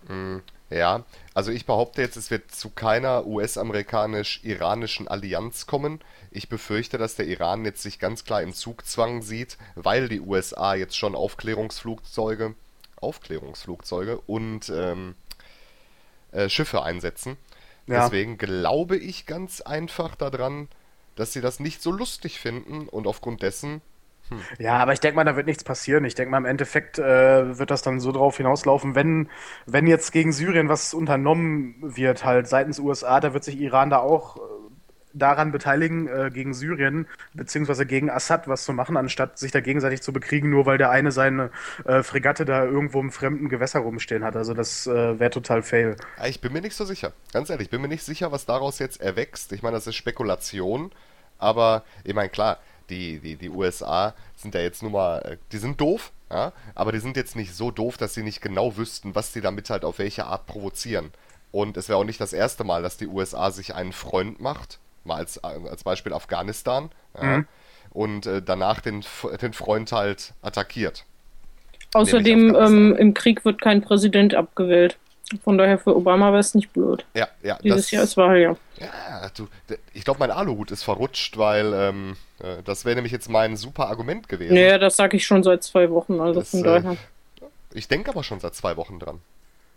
Mm, ja, also ich behaupte jetzt, es wird zu keiner U S-amerikanisch-iranischen Allianz kommen. Ich befürchte, dass der Iran jetzt sich ganz klar im Zugzwang sieht, weil die U S A jetzt schon Aufklärungsflugzeuge, Aufklärungsflugzeuge und ähm, äh, Schiffe einsetzen. Ja. Deswegen glaube ich ganz einfach daran, dass sie das nicht so lustig finden und aufgrund dessen, Ja, aber ich denke mal, da wird nichts passieren. Ich denke mal, im Endeffekt äh, wird das dann so drauf hinauslaufen, wenn, wenn jetzt gegen Syrien was unternommen wird, halt seitens U S A, da wird sich Iran da auch äh, daran beteiligen, äh, gegen Syrien, beziehungsweise gegen Assad was zu machen, anstatt sich da gegenseitig zu bekriegen, nur weil der eine seine äh, Fregatte da irgendwo im fremden Gewässer rumstehen hat. Also das äh, wäre total fail. ah, ich bin mir nicht so sicher. Ganz ehrlich, ich bin mir nicht sicher, was daraus jetzt erwächst. Ich meine, das ist Spekulation, aber ich meine, klar, die, die, die U S A sind ja jetzt nun mal, äh, die sind doof, ja, aber die sind jetzt nicht so doof, dass sie nicht genau wüssten, was sie damit halt auf welche Art provozieren. Und es wäre auch nicht das erste Mal, dass die U S A sich einen Freund macht, mal als, als Beispiel Afghanistan, ja, Mhm. und äh, danach den, F- den Freund halt attackiert. Außerdem Afghanistan. ähm, im Krieg wird kein Präsident abgewählt. Von daher für Obama wäre es nicht blöd. Ja, ja, Dieses das, Jahr ist Wahljahr. ja, du, d- ich glaube, mein Aluhut ist verrutscht, weil ähm, äh, das wäre nämlich jetzt mein super Argument gewesen. Naja, das sage ich schon seit zwei Wochen, also Das, von äh, daher. Ich denke aber schon seit zwei Wochen dran.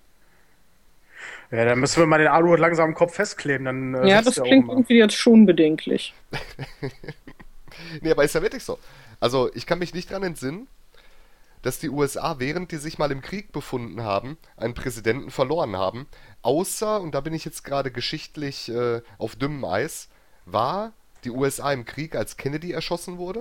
Ja, dann müssen wir mal den Aluhut langsam am Kopf festkleben, dann äh, Ja, sitzt das der auch klingt immer. irgendwie jetzt schon bedenklich. Nee, aber ist ja wirklich so. Also, ich kann mich nicht dran entsinnen, dass die U S A, während die sich mal im Krieg befunden haben, einen Präsidenten verloren haben. Außer, und da bin ich jetzt gerade geschichtlich äh, auf dünnem Eis, war die U S A im Krieg, als Kennedy erschossen wurde?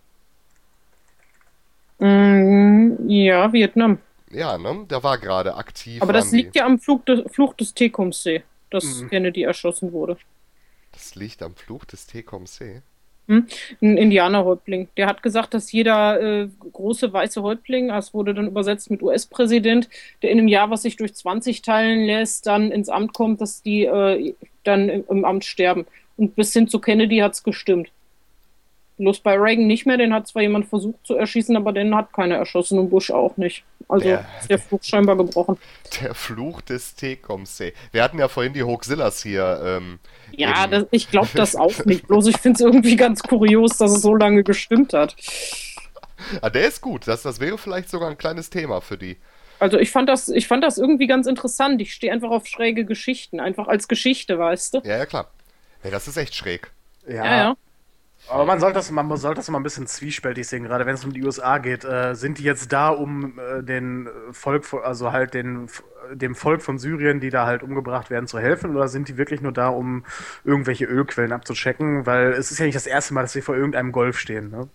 Mm, ja, Vietnam. Ja, ne? Der war gerade aktiv. Aber das waren die. liegt ja am Flug des, Fluch des Tecumseh, dass Mhm. Kennedy erschossen wurde. Das liegt am Fluch des Tecumseh. Hm? Ein Indianerhäuptling. Der hat gesagt, dass jeder äh, große weiße Häuptling, das wurde dann übersetzt mit U S-Präsident, der in einem Jahr, was sich durch zwanzig teilen lässt, dann ins Amt kommt, dass die äh, dann im, im Amt sterben. Und bis hin zu Kennedy hat's gestimmt. Bloß bei Reagan nicht mehr, den hat zwar jemand versucht zu erschießen, aber den hat keiner erschossen und Bush auch nicht. Also Der- ist der Flug scheinbar gebrochen. Der Fluch des Tecumseh. Wir hatten ja vorhin die Hoaxillas hier. Ähm, Ja, im- das, ich glaube das auch nicht. Bloß ich finde es irgendwie ganz kurios, dass es so lange gestimmt hat. Ah, der ist gut. Das, das wäre vielleicht sogar ein kleines Thema für die. Also ich fand das, ich fand das irgendwie ganz interessant. Ich stehe einfach auf schräge Geschichten, einfach als Geschichte, weißt du? Ja, ja, klar. Ja, das ist echt schräg. Ja, Ja, ja. aber man sollte das, man sollte das immer ein bisschen zwiespältig sehen, gerade wenn es um die U S A geht. Äh, sind die jetzt da, um äh, den Volk, von- also halt den, dem Volk von Syrien, die da halt umgebracht werden, zu helfen? Oder sind die wirklich nur da, um irgendwelche Ölquellen abzuchecken? Weil es ist ja nicht das erste Mal, dass sie vor irgendeinem Golf stehen, ne?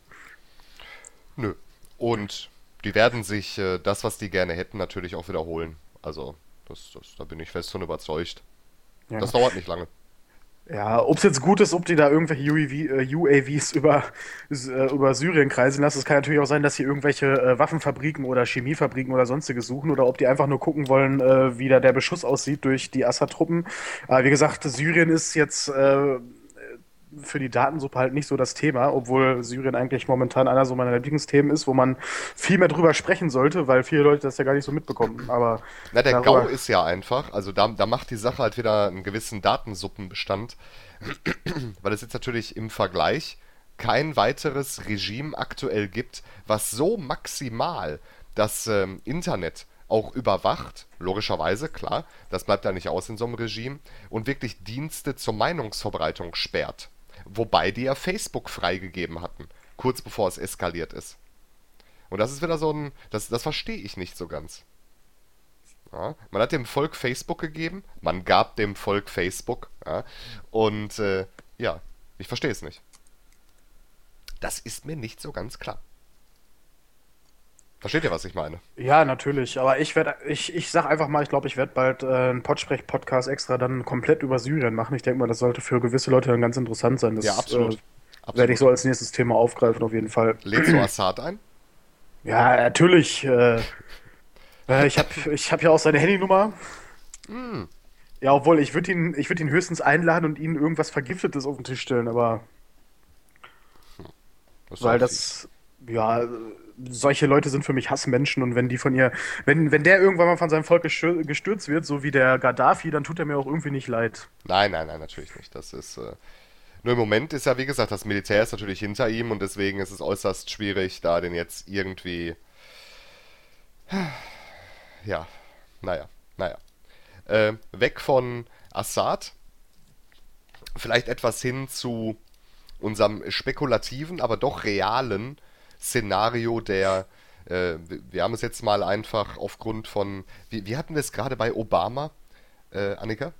Nö. Und die werden sich äh, das, was die gerne hätten, natürlich auch wiederholen. Also, das, das, da bin ich fest von überzeugt. Ja. Das dauert nicht lange. Ja, ob es jetzt gut ist, ob die da irgendwelche U A V, äh, U A Vs über, äh, über Syrien kreisen lassen. Es kann natürlich auch sein, dass sie irgendwelche äh, Waffenfabriken oder Chemiefabriken oder sonstiges suchen oder ob die einfach nur gucken wollen, äh, wie da der Beschuss aussieht durch die Assad-Truppen. Aber wie gesagt, Syrien ist jetzt äh, für die Datensuppe halt nicht so das Thema, obwohl Syrien eigentlich momentan einer so meiner Lieblingsthemen ist, wo man viel mehr drüber sprechen sollte, weil viele Leute das ja gar nicht so mitbekommen. Aber Na, der darüber- GAU ist ja einfach, also da, da macht die Sache halt wieder einen gewissen Datensuppenbestand, weil es jetzt natürlich im Vergleich kein weiteres Regime aktuell gibt, was so maximal das ähm, Internet auch überwacht, logischerweise, klar, das bleibt ja nicht aus in so einem Regime, und wirklich Dienste zur Meinungsverbreitung sperrt. Wobei die ja Facebook freigegeben hatten, kurz bevor es eskaliert ist. Und das ist wieder so ein, das, das verstehe ich nicht so ganz. Ja, man hat dem Volk Facebook gegeben, man gab dem Volk Facebook, ja, und äh, ja, ich verstehe es nicht. Das ist mir nicht so ganz klar. Versteht ihr, was ich meine? Ja, natürlich. Aber ich werde, ich, ich sag einfach mal, ich glaube, ich werde bald äh, einen Podsprech-Podcast extra dann komplett über Syrien machen. Ich denke mal, das sollte für gewisse Leute dann ganz interessant sein. Das Ja, absolut. Äh, Absolut. werde ich so als nächstes Thema aufgreifen, auf jeden Fall. Lädst du Assad ein? Ja, natürlich. Äh, äh, ich habe ich hab ja auch seine Handynummer. Hm, Ja, obwohl, ich würde ihn, ich würd ihn höchstens einladen und ihnen irgendwas Vergiftetes auf den Tisch stellen, aber das ist weil auch das, ja, solche Leute sind für mich Hassmenschen und wenn die von ihr, wenn, wenn der irgendwann mal von seinem Volk gestür- gestürzt wird, so wie der Gaddafi, dann tut er mir auch irgendwie nicht leid. Nein, nein, nein, natürlich nicht. Das ist, äh, nur im Moment ist ja, wie gesagt, das Militär ist natürlich hinter ihm und deswegen ist es äußerst schwierig, da den jetzt irgendwie, ja, naja, naja. Äh, weg von Assad, vielleicht etwas hin zu unserem spekulativen, aber doch realen Szenario der, äh, wir haben es jetzt mal einfach aufgrund von, wie, wie hatten wir es gerade bei Obama, äh, Annika?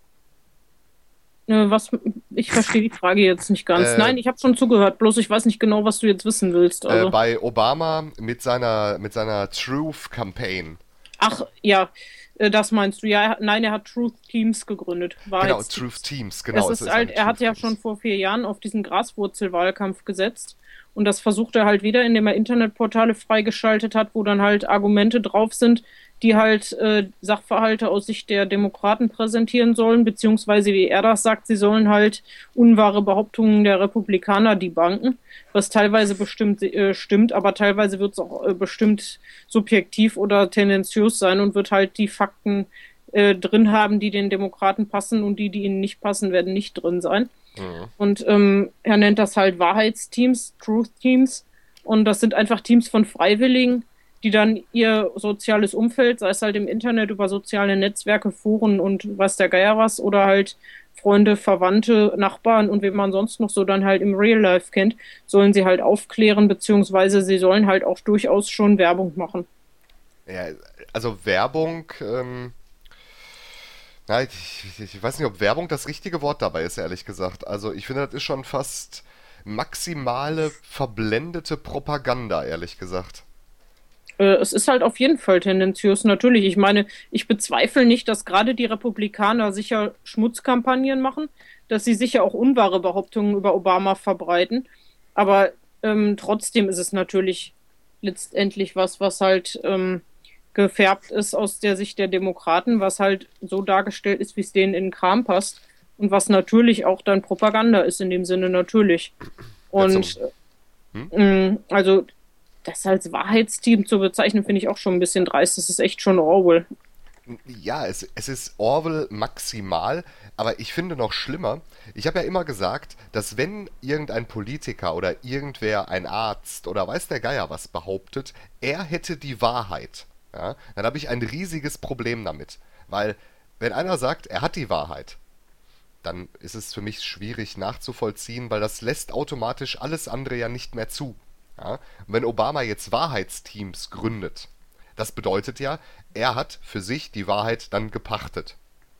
Äh, was, ich verstehe die Frage jetzt nicht ganz. Äh, Nein, ich habe schon zugehört, bloß ich weiß nicht genau, was du jetzt wissen willst. Äh, Also. bei Obama mit seiner, mit seiner Truth Campaign. Ach, ja, äh, das meinst du. Ja, er hat, nein, er hat Truth Teams gegründet. Genau, Wahrheits- Truth Teams, genau. Es es ist halt, eine er hat Truth ja Teams. schon vor vier Jahren auf diesen Graswurzelwahlkampf gesetzt. Und das versucht er halt wieder, indem er Internetportale freigeschaltet hat, wo dann halt Argumente drauf sind, die halt äh, Sachverhalte aus Sicht der Demokraten präsentieren sollen, beziehungsweise, wie er das sagt, sie sollen halt unwahre Behauptungen der Republikaner debunken, was teilweise bestimmt äh, stimmt, aber teilweise wird es auch äh, bestimmt subjektiv oder tendenziös sein und wird halt die Fakten äh, drin haben, die den Demokraten passen und die, die ihnen nicht passen, werden nicht drin sein. Mhm. Und ähm, er nennt das halt Wahrheitsteams, Truth Teams. Und das sind einfach Teams von Freiwilligen, die dann ihr soziales Umfeld, sei es halt im Internet über soziale Netzwerke, Foren und weiß der Geier was, oder halt Freunde, Verwandte, Nachbarn und wen man sonst noch so dann halt im Real Life kennt, sollen sie halt aufklären, beziehungsweise sie sollen halt auch durchaus schon Werbung machen. Ja, also Werbung, ähm, na, ich, ich, ich weiß nicht, ob Werbung das richtige Wort dabei ist, ehrlich gesagt. Also ich finde, das ist schon fast maximale verblendete Propaganda, ehrlich gesagt. Äh, es ist halt auf jeden Fall tendenziös, natürlich. Ich meine, ich bezweifle nicht, dass gerade die Republikaner sicher Schmutzkampagnen machen, dass sie sicher auch unwahre Behauptungen über Obama verbreiten. Aber ähm, trotzdem ist es natürlich letztendlich was, was halt ähm, gefärbt ist aus der Sicht der Demokraten, was halt so dargestellt ist, wie es denen in den Kram passt. Und was natürlich auch dann Propaganda ist, in dem Sinne natürlich. Und zum- äh, mh, also das als Wahrheitsteam zu bezeichnen, finde ich auch schon ein bisschen dreist. Das ist echt schon Orwell. Ja, es, es ist Orwell maximal, aber ich finde noch schlimmer, ich habe ja immer gesagt, dass wenn irgendein Politiker oder irgendwer, ein Arzt oder weiß der Geier was behauptet, er hätte die Wahrheit, ja, dann habe ich ein riesiges Problem damit. Weil, wenn einer sagt, er hat die Wahrheit, dann ist es für mich schwierig nachzuvollziehen, weil das lässt automatisch alles andere ja nicht mehr zu. Ja? Und wenn Obama jetzt Wahrheitsteams gründet, das bedeutet ja, er hat für sich die Wahrheit dann gepachtet.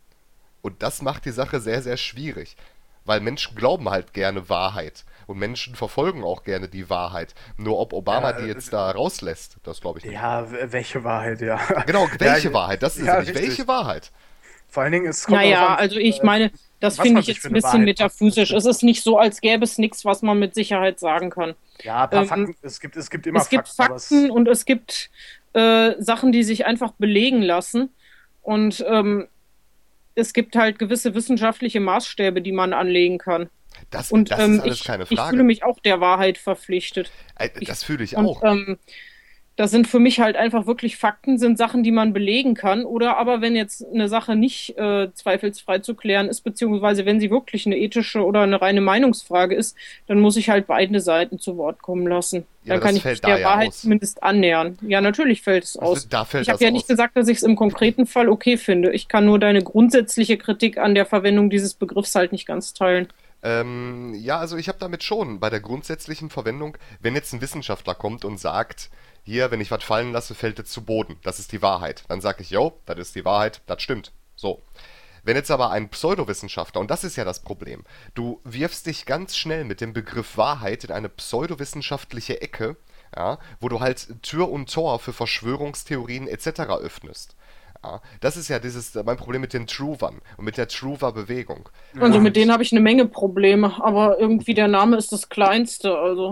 Und das macht die Sache sehr, sehr schwierig. Weil Menschen glauben halt gerne Wahrheit. Und Menschen verfolgen auch gerne die Wahrheit. Nur ob Obama Ja, die jetzt da rauslässt, das glaube ich nicht. Ja, w- welche Wahrheit, ja. Genau, welche Ja, Wahrheit? Das ist ja, es nicht. richtig. Welche Wahrheit? Vor allen Dingen, es kommt Naja, darauf an, also ich äh, meine, das was finde man ich sich jetzt für ein eine bisschen Wahrheit macht. metaphysisch. Es ist nicht so, als gäbe es nichts, was man mit Sicherheit sagen kann. Ja, ein paar Ähm, Fakten, es gibt, es gibt immer Es gibt Fakten, aber es- Fakten und es gibt äh, Sachen, die sich einfach belegen lassen. Und ähm, es gibt halt gewisse wissenschaftliche Maßstäbe, die man anlegen kann. Das, Und das ähm, ist alles ich, keine ich fühle Frage. mich auch der Wahrheit verpflichtet. Äh, Das fühle ich Und auch. ähm, das sind für mich halt einfach wirklich Fakten, sind Sachen, die man belegen kann. Oder aber wenn jetzt eine Sache nicht äh, zweifelsfrei zu klären ist, beziehungsweise wenn sie wirklich eine ethische oder eine reine Meinungsfrage ist, dann muss ich halt beide Seiten zu Wort kommen lassen. Ja, Dann aber kann das ich fällt mich da der ja Wahrheit aus. zumindest annähern. Ja, natürlich fällt es aus. Da fällt Ich habe das ja nicht aus. gesagt, dass ich es im konkreten Fall okay finde. Ich kann nur deine grundsätzliche Kritik an der Verwendung dieses Begriffs halt nicht ganz teilen. Ähm, ja, also ich habe damit schon bei der grundsätzlichen Verwendung, wenn jetzt ein Wissenschaftler kommt und sagt, hier, wenn ich was fallen lasse, fällt es zu Boden. Das ist die Wahrheit. Dann sage ich, jo, das ist die Wahrheit, das stimmt. So. Wenn jetzt aber ein Pseudowissenschaftler, und das ist ja das Problem, du wirfst dich ganz schnell mit dem Begriff Wahrheit in eine pseudowissenschaftliche Ecke, ja, wo du halt Tür und Tor für Verschwörungstheorien et cetera öffnest. Ja, das ist ja dieses mein Problem mit den Truthern und mit der Truther-Bewegung. Also Und- mit denen habe ich eine Menge Probleme, aber irgendwie der Name ist das Kleinste. Also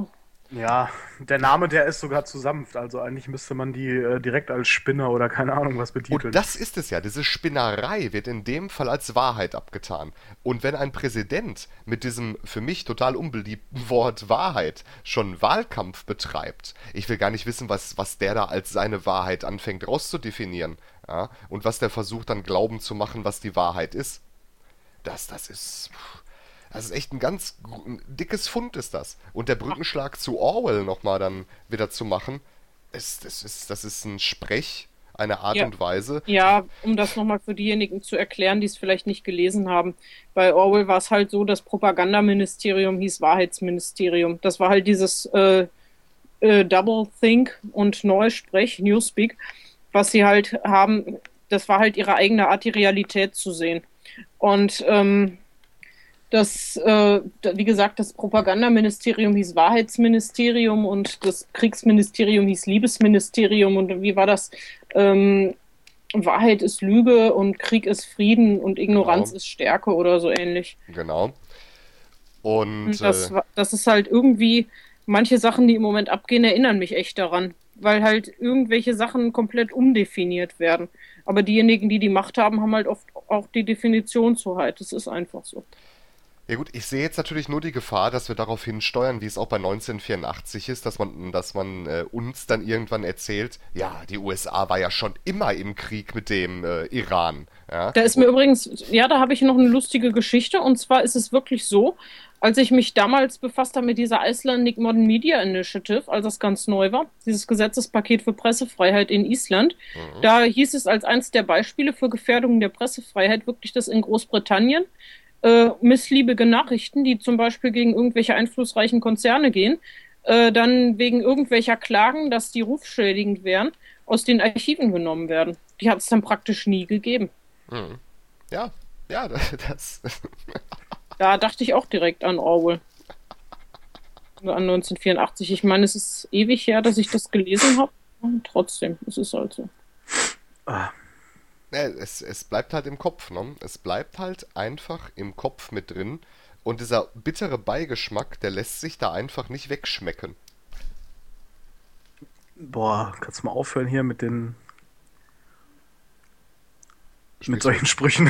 Ja, der Name, der ist sogar zu sanft. Also eigentlich müsste man die äh, direkt als Spinner oder keine Ahnung was Und betiteln. das ist es ja, diese Spinnerei wird in dem Fall als Wahrheit abgetan. Und wenn ein Präsident mit diesem für mich total unbeliebten Wort Wahrheit schon Wahlkampf betreibt, ich will gar nicht wissen, was, was der da als seine Wahrheit anfängt rauszudefinieren, ja, und was der versucht dann glauben zu machen, was die Wahrheit ist. Das, das ist, das ist echt ein ganz gr- ein dickes Fund ist das. Und der Brückenschlag zu Orwell nochmal dann wieder zu machen, ist, das ist, das ist ein Sprech, eine Art Ja. und Weise. Ja, um das nochmal für diejenigen zu erklären, die es vielleicht nicht gelesen haben. Bei Orwell war es halt so, das Propagandaministerium hieß Wahrheitsministerium. Das war halt dieses äh, äh, Double Think und Neusprech, Newspeak, was sie halt haben, das war halt ihre eigene Art, die Realität zu sehen. Und ähm, das, äh, da- wie gesagt, das Propagandaministerium hieß Wahrheitsministerium und das Kriegsministerium hieß Liebesministerium. Und wie war das? Ähm, Wahrheit ist Lüge und Krieg ist Frieden und Ignoranz Genau, ist Stärke oder so ähnlich. genau. Und Und äh, das, wa- das ist halt irgendwie, manche Sachen, die im Moment abgehen, erinnern mich echt daran, weil halt irgendwelche Sachen komplett umdefiniert werden. Aber diejenigen, die die Macht haben, haben halt oft auch die Definitionshoheit. Das ist einfach so. ja gut, ich sehe jetzt natürlich nur die Gefahr, dass wir darauf hinsteuern, wie es auch bei neunzehnhundertvierundachtzig ist, dass man, dass man äh, uns dann irgendwann erzählt, ja, die U S A war ja schon immer im Krieg mit dem äh, Iran. Ja? Da ist mir übrigens, ja, da habe ich noch eine lustige Geschichte. Und zwar ist es wirklich so, als ich mich damals befasst habe mit dieser Icelandic Modern Media Initiative, als das ganz neu war, dieses Gesetzespaket für Pressefreiheit in Island, Mhm. da hieß es als eines der Beispiele für Gefährdung der Pressefreiheit wirklich, dass in Großbritannien äh, missliebige Nachrichten, die zum Beispiel gegen irgendwelche einflussreichen Konzerne gehen, äh, dann wegen irgendwelcher Klagen, dass die rufschädigend wären, aus den Archiven genommen werden. Die hat es dann praktisch nie gegeben. Mhm. Ja, ja, das. Da dachte ich auch direkt an Orwell, an neunzehnhundertvierundachtzig. Ich meine, es ist ewig her, dass ich das gelesen habe. Und trotzdem, es ist halt so. Ah, Ja, es, es bleibt halt im Kopf, ne? Es bleibt halt einfach im Kopf mit drin. Und dieser bittere Beigeschmack, der lässt sich da einfach nicht wegschmecken. boah, kannst du mal aufhören hier mit den mit Sprichst du? solchen Sprüchen?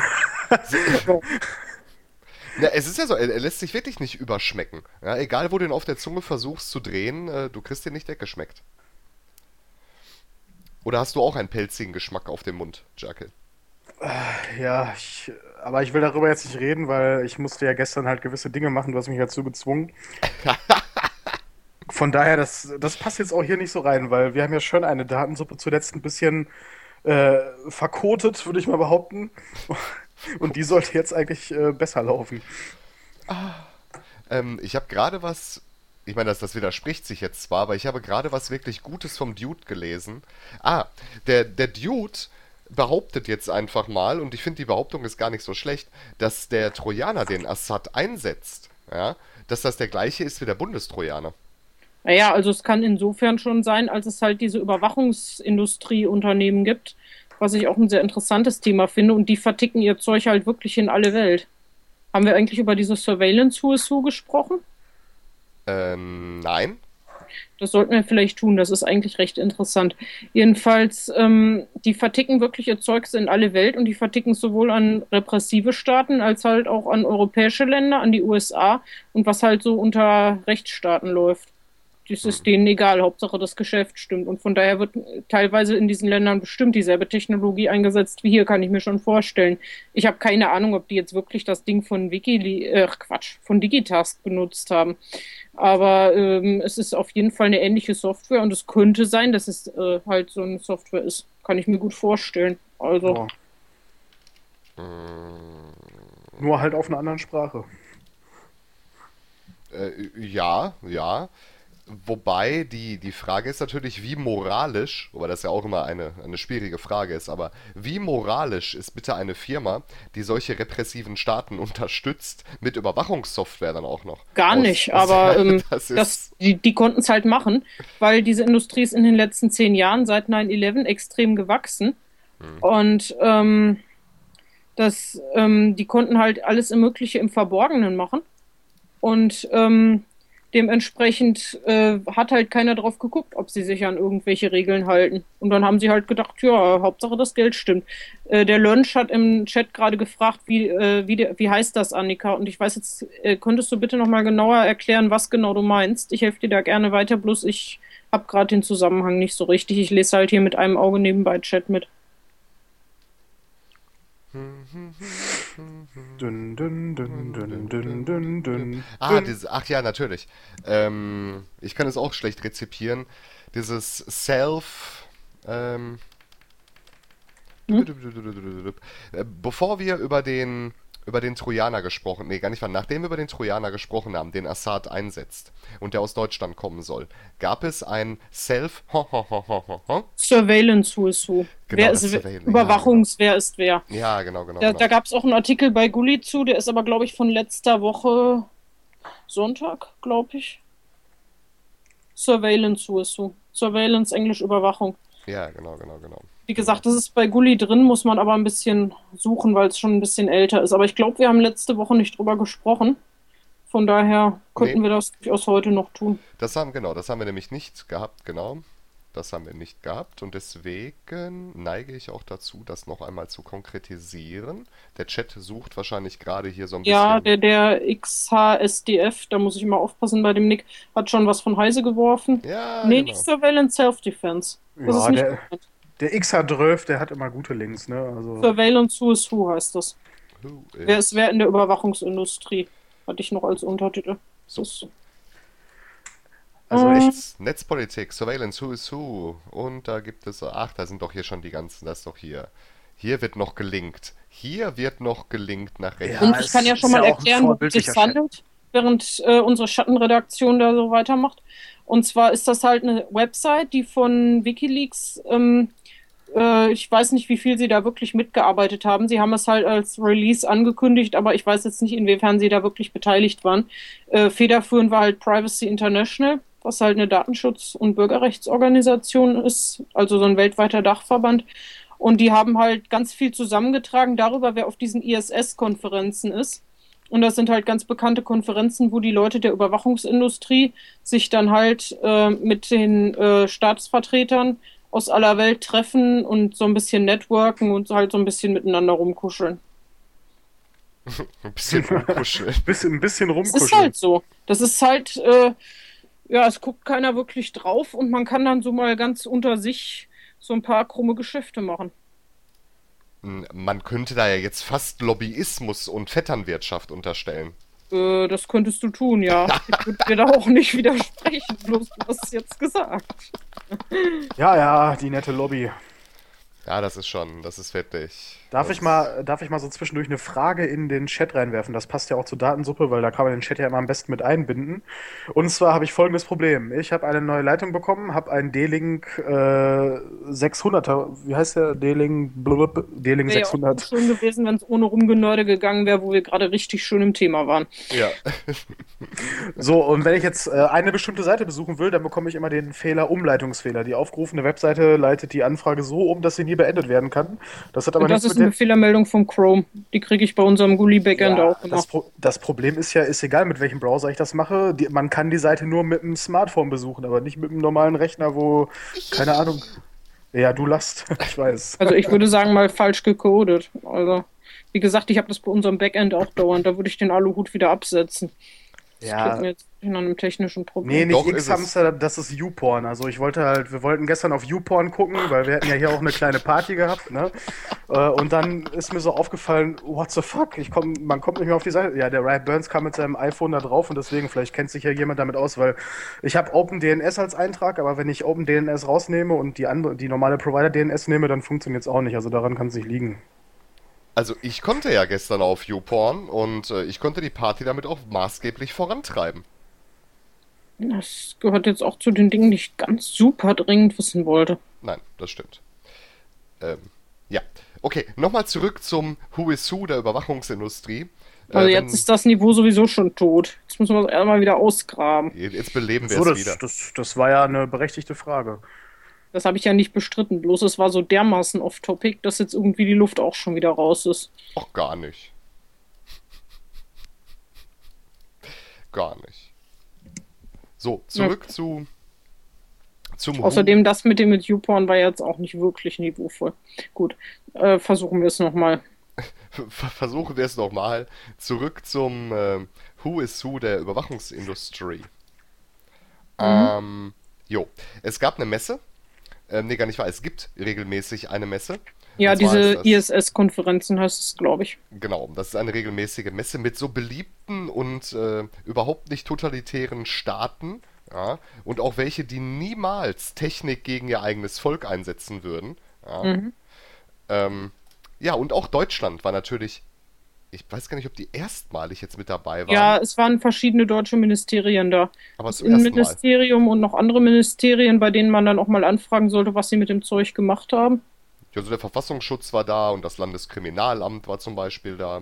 Ja, es ist ja so, er, er lässt sich wirklich nicht überschmecken. Ja, egal, wo du ihn auf der Zunge versuchst zu drehen, äh, du kriegst ihn nicht weggeschmeckt. Oder hast du auch einen pelzigen Geschmack auf dem Mund, Jekyll? Ja, ich, aber ich will darüber jetzt nicht reden, weil ich musste ja gestern halt gewisse Dinge machen, du hast mich dazu gezwungen. Von daher, das, das passt jetzt auch hier nicht so rein, weil wir haben ja schon eine Datensuppe zuletzt ein bisschen äh, verkotet, würde ich mal behaupten. Und die sollte jetzt eigentlich äh, besser laufen. Ähm, ich habe gerade was, ich meine, das, das widerspricht sich jetzt zwar, aber ich habe gerade was wirklich Gutes vom Dude gelesen. Ah, der, der Dude behauptet jetzt einfach mal, und ich finde die Behauptung ist gar nicht so schlecht, dass der Trojaner, den Assad einsetzt, ja, dass das der gleiche ist wie der Bundestrojaner. Naja, also es kann insofern schon sein, als es halt diese Überwachungsindustrieunternehmen gibt, was ich auch ein sehr interessantes Thema finde, und die verticken ihr Zeug halt wirklich in alle Welt. Haben wir eigentlich über diese Surveillance Who is Who gesprochen? Ähm, nein. Das sollten wir vielleicht tun, das ist eigentlich recht interessant. Jedenfalls, ähm, die verticken wirklich ihr Zeugs in alle Welt und die verticken es sowohl an repressive Staaten als halt auch an europäische Länder, an die U S A und was halt so unter Rechtsstaaten läuft. Das ist denen egal, Hauptsache das Geschäft stimmt. Und von daher wird teilweise in diesen Ländern bestimmt dieselbe Technologie eingesetzt wie hier, kann ich mir schon vorstellen. Ich habe keine Ahnung, ob die jetzt wirklich das Ding von Wikili, äh, Quatsch, von Digitask benutzt haben. Aber ähm, es ist auf jeden Fall eine ähnliche Software und es könnte sein, dass es äh, halt so eine Software ist. Kann ich mir gut vorstellen. Also, Boah, Mm, nur halt auf einer anderen Sprache. Äh, ja, ja. Wobei die, die Frage ist natürlich, wie moralisch, wobei das ja auch immer eine, eine schwierige Frage ist, aber wie moralisch ist bitte eine Firma, die solche repressiven Staaten unterstützt, mit Überwachungssoftware dann auch noch? gar Aus, nicht, aus, aber ähm, das das, ist. die, die konnten es halt machen, weil diese Industrie ist in den letzten zehn Jahren seit neun elf extrem gewachsen. Hm. Und ähm, das, ähm, die konnten halt alles Mögliche im Verborgenen machen. Und ähm, Dementsprechend äh, hat halt keiner drauf geguckt, ob sie sich an irgendwelche Regeln halten. Und dann haben sie halt gedacht, ja, Hauptsache das Geld stimmt. Äh, der Lönsch hat im Chat gerade gefragt, wie, äh, wie, der, wie heißt das, Annika? Und ich weiß jetzt, äh, könntest du bitte nochmal genauer erklären, was genau du meinst? Ich helfe dir da gerne weiter, bloß ich habe gerade den Zusammenhang nicht so richtig. Ich lese halt hier mit einem Auge nebenbei Chat mit. Dün, dün, dün, dün, dün, dün, dün, Ah, dün. diese, ach ja, natürlich. Ähm, ich kann es auch schlecht rezipieren. Dieses Self. Ähm, Hm? äh, Bevor wir über den, über den Trojaner gesprochen, nee, gar nicht wahr, nachdem wir über den Trojaner gesprochen haben, den Assad einsetzt und der aus Deutschland kommen soll, gab es ein Self. Surveillance Who is Who. Genau, Wer das ist, Surveillance, Überwachungs, wer ist wer. Ja, genau, genau, Da, genau. da gab es auch einen Artikel bei Gulli zu, der ist aber, glaube ich, von letzter Woche Sonntag, glaube ich. Surveillance Who is Who. Surveillance, Englisch Überwachung. Ja, genau, genau, genau. Wie gesagt, das ist bei Gulli drin, muss man aber ein bisschen suchen, weil es schon ein bisschen älter ist. Aber ich glaube, wir haben letzte Woche nicht drüber gesprochen. Von daher könnten Nee. wir das durchaus heute noch tun. Das haben, genau, das haben wir nämlich nicht gehabt, genau. Das haben wir nicht gehabt und deswegen neige ich auch dazu, das noch einmal zu konkretisieren. Der Chat sucht wahrscheinlich gerade hier so ein Ja, bisschen. der, der X H S D F, da muss ich mal aufpassen bei dem Nick, hat schon was von Heise geworfen. Ja, Nee, genau. nicht Surveillance Self-Defense. Das Ja, ist nicht der, gemeint. der X H zwölf, der hat immer gute Links, ne? Also, Surveillance Who is Who heißt das. Who Wer is- ist wer in der Überwachungsindustrie? Hatte ich noch als Untertitel. So. Das, also äh, ich, Netzpolitik, Surveillance, Who is Who. Und da gibt es, ach, da sind doch hier schon die ganzen, das ist doch hier. Hier wird noch gelinkt. Hier wird noch gelinkt nach rechts. Ja, Und ich es kann ja ist schon ja mal auch ein erklären, worum es sich vorbildlicher Chat. handelt, während äh, unsere Schattenredaktion da so weitermacht. Und zwar ist das halt eine Website, die von WikiLeaks, ähm, äh, ich weiß nicht, wie viel sie da wirklich mitgearbeitet haben. Sie haben es halt als Release angekündigt, aber ich weiß jetzt nicht, inwiefern sie da wirklich beteiligt waren. Äh, federführend war halt Privacy International, was halt eine Datenschutz- und Bürgerrechtsorganisation ist, also so ein weltweiter Dachverband. Und die haben halt ganz viel zusammengetragen darüber, wer auf diesen I S S-Konferenzen ist. Und das sind halt ganz bekannte Konferenzen, wo die Leute der Überwachungsindustrie sich dann halt äh, mit den äh, Staatsvertretern aus aller Welt treffen und so ein bisschen networken und halt so ein bisschen miteinander rumkuscheln. Ein bisschen rumkuscheln. bisschen, ein bisschen Das ist rumkuscheln. halt so. Das ist halt, äh, ja, es guckt keiner wirklich drauf und man kann dann so mal ganz unter sich so ein paar krumme Geschäfte machen. Man könnte da ja jetzt fast Lobbyismus und Vetternwirtschaft unterstellen. Äh, das könntest du tun, ja. Ich würde dir da auch nicht widersprechen, bloß du hast es jetzt gesagt. Ja, ja, die nette Lobby. Ja, das ist schon, das ist fettig. Darf Das ich mal, darf ich mal so zwischendurch eine Frage in den Chat reinwerfen? Das passt ja auch zur Datensuppe, weil da kann man den Chat ja immer am besten mit einbinden. Und zwar habe ich folgendes Problem. Ich habe eine neue Leitung bekommen, habe einen D-Link äh, sechshunderter, wie heißt der? D-Link, blub, D-Link Wäre ja auch sechshundert. schön gewesen, wenn es ohne Rumgenörde gegangen wäre, wo wir gerade richtig schön im Thema waren. Ja. So, und wenn ich jetzt äh, eine bestimmte Seite besuchen will, dann bekomme ich immer den Fehler Umleitungsfehler. Die aufgerufene Webseite leitet die Anfrage so um, dass sie nie beendet werden kann. Das hat aber Und das nichts ist mit eine der... Fehlermeldung von Chrome. Die kriege ich bei unserem Gulli-Backend Ja, auch das, gemacht. Pro das Problem ist ja, ist egal, mit welchem Browser ich das mache. Die, man kann die Seite nur mit dem Smartphone besuchen, aber nicht mit einem normalen Rechner, wo, keine Ahnung. Ja, du lachst, ich weiß. Also ich würde sagen, mal falsch gecodet. Also, wie gesagt, ich habe das bei unserem Backend auch dauernd. Da würde ich den Aluhut wieder absetzen. Das Ja. klingt mir jetzt nach einem technischen Problem. Nee, nicht Doch, ist es. X-Hamster, das ist YouPorn. Also ich wollte halt, wir wollten gestern auf YouPorn gucken, weil wir hatten ja hier auch eine kleine Party gehabt, ne? Äh, Und dann ist mir so aufgefallen, what the fuck? Ich komm, man kommt nicht mehr auf die Seite. Ja, der Riot Burns kam mit seinem iPhone da drauf und deswegen, vielleicht kennt sich ja jemand damit aus, weil ich habe OpenDNS als Eintrag, aber wenn ich OpenDNS rausnehme und die andere, die normale Provider-D N S nehme, dann funktioniert es auch nicht. Also daran kann es nicht liegen. Also ich konnte ja gestern auf YouPorn und äh, ich konnte die Party damit auch maßgeblich vorantreiben. Das gehört jetzt auch zu den Dingen, die ich ganz super dringend wissen wollte. Nein, das stimmt. Ähm, ja. Okay, nochmal zurück zum Who is Who der Überwachungsindustrie. Also Äh, jetzt wenn- ist das Niveau sowieso schon tot. Jetzt müssen wir es erstmal wieder ausgraben. Jetzt beleben wir So, es das, wieder. das, das war ja eine berechtigte Frage. Das habe ich ja nicht bestritten. Bloß es war so dermaßen off-topic, dass jetzt irgendwie die Luft auch schon wieder raus ist. Ach, gar nicht. Gar nicht. So, zurück zu zum Who. Außerdem, das mit dem mit YouPorn war jetzt auch nicht wirklich niveauvoll. Gut, äh, versuchen wir es nochmal. Versuchen wir es nochmal. Zurück zum äh, Who is Who der Überwachungsindustrie. Mhm. Ähm, jo, es gab eine Messe. Ähm, nee, gar nicht wahr. Es gibt regelmäßig eine Messe. Ja, Und zwar diese ist das- I S S-Konferenzen heißt es, glaube ich. Genau, das ist eine regelmäßige Messe mit so beliebten und äh, überhaupt nicht totalitären Staaten, ja, und auch welche, die niemals Technik gegen ihr eigenes Volk einsetzen würden. Ja, Mhm. ähm, ja, und auch Deutschland war natürlich, ich weiß gar nicht, ob die erstmalig jetzt mit dabei waren, Ja, es waren verschiedene deutsche Ministerien da. aber Das zum ersten Mal. Innenministerium und noch andere Ministerien, bei denen man dann auch mal anfragen sollte, was sie mit dem Zeug gemacht haben. Also der Verfassungsschutz war da und das Landeskriminalamt war zum Beispiel da.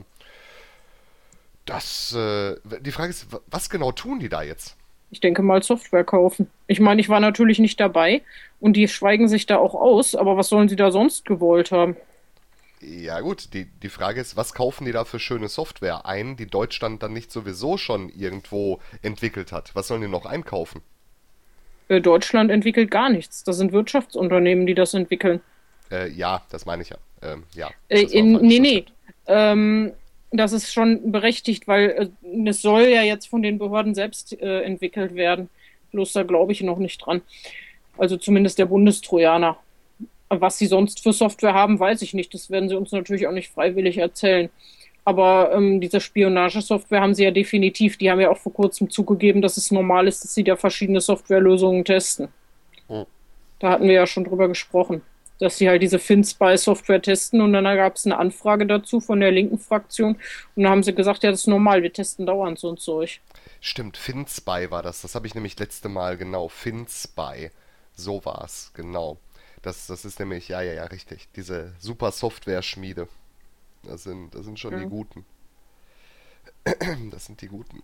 Das, äh, die Frage ist, wa- was genau tun die da jetzt? Ich denke mal Software kaufen. Ich meine, ich war natürlich nicht dabei und die schweigen sich da auch aus, aber was sollen sie da sonst gewollt haben? Ja gut, die, die Frage ist, was kaufen die da für schöne Software ein, die Deutschland dann nicht sowieso schon irgendwo entwickelt hat? Was sollen die noch einkaufen? Äh, Deutschland entwickelt gar nichts. Das sind Wirtschaftsunternehmen, die das entwickeln. Äh, ja, das meine ich ja. Ähm, ja, Äh, das war in, falsch, nee, das nee. stimmt. Ähm, das ist schon berechtigt, weil äh, es soll ja jetzt von den Behörden selbst äh, entwickelt werden. Bloß da glaube ich noch nicht dran. Also zumindest der Bundestrojaner. Was sie sonst für Software haben, weiß ich nicht. Das werden sie uns natürlich auch nicht freiwillig erzählen. Aber ähm, diese Spionagesoftware haben sie ja definitiv. Die haben ja auch vor kurzem zugegeben, dass es normal ist, dass sie da verschiedene Softwarelösungen testen. Oh. Da hatten wir ja schon drüber gesprochen, dass sie halt diese FinSpy-Software testen und dann gab es eine Anfrage dazu von der linken Fraktion und dann haben sie gesagt, ja, das ist normal, wir testen dauernd so ein Zeug. Stimmt, FinSpy war das. Das habe ich nämlich letzte Mal, genau, FinSpy. So war's, genau. Das, das ist nämlich, ja, ja, ja, richtig. Diese super Software-Schmiede. Das sind, das sind schon die Ja. Guten. Das sind die Guten.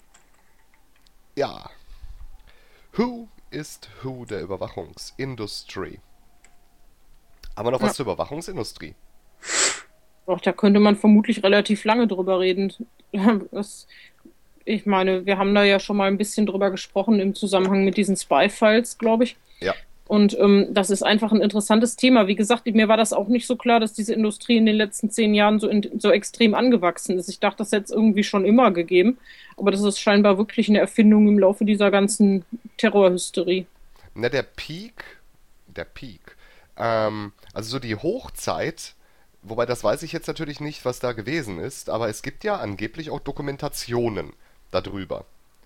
Ja. Who ist Who der Überwachungsindustrie? Haben wir noch was Ja. zur Überwachungsindustrie? Doch, da könnte man vermutlich relativ lange drüber reden. Das, ich meine, wir haben da ja schon mal ein bisschen drüber gesprochen im Zusammenhang mit diesen Spy-Files, glaube ich. Ja. Und ähm, das ist einfach ein interessantes Thema. Wie gesagt, mir war das auch nicht so klar, dass diese Industrie in den letzten zehn Jahren so, in, so extrem angewachsen ist. Ich dachte, das hätte es irgendwie schon immer gegeben. Aber das ist scheinbar wirklich eine Erfindung im Laufe dieser ganzen Terrorhysterie. Na, der Peak, der Peak, ähm, also so die Hochzeit, wobei das weiß ich jetzt natürlich nicht, was da gewesen ist, aber es gibt ja angeblich auch Dokumentationen darüber.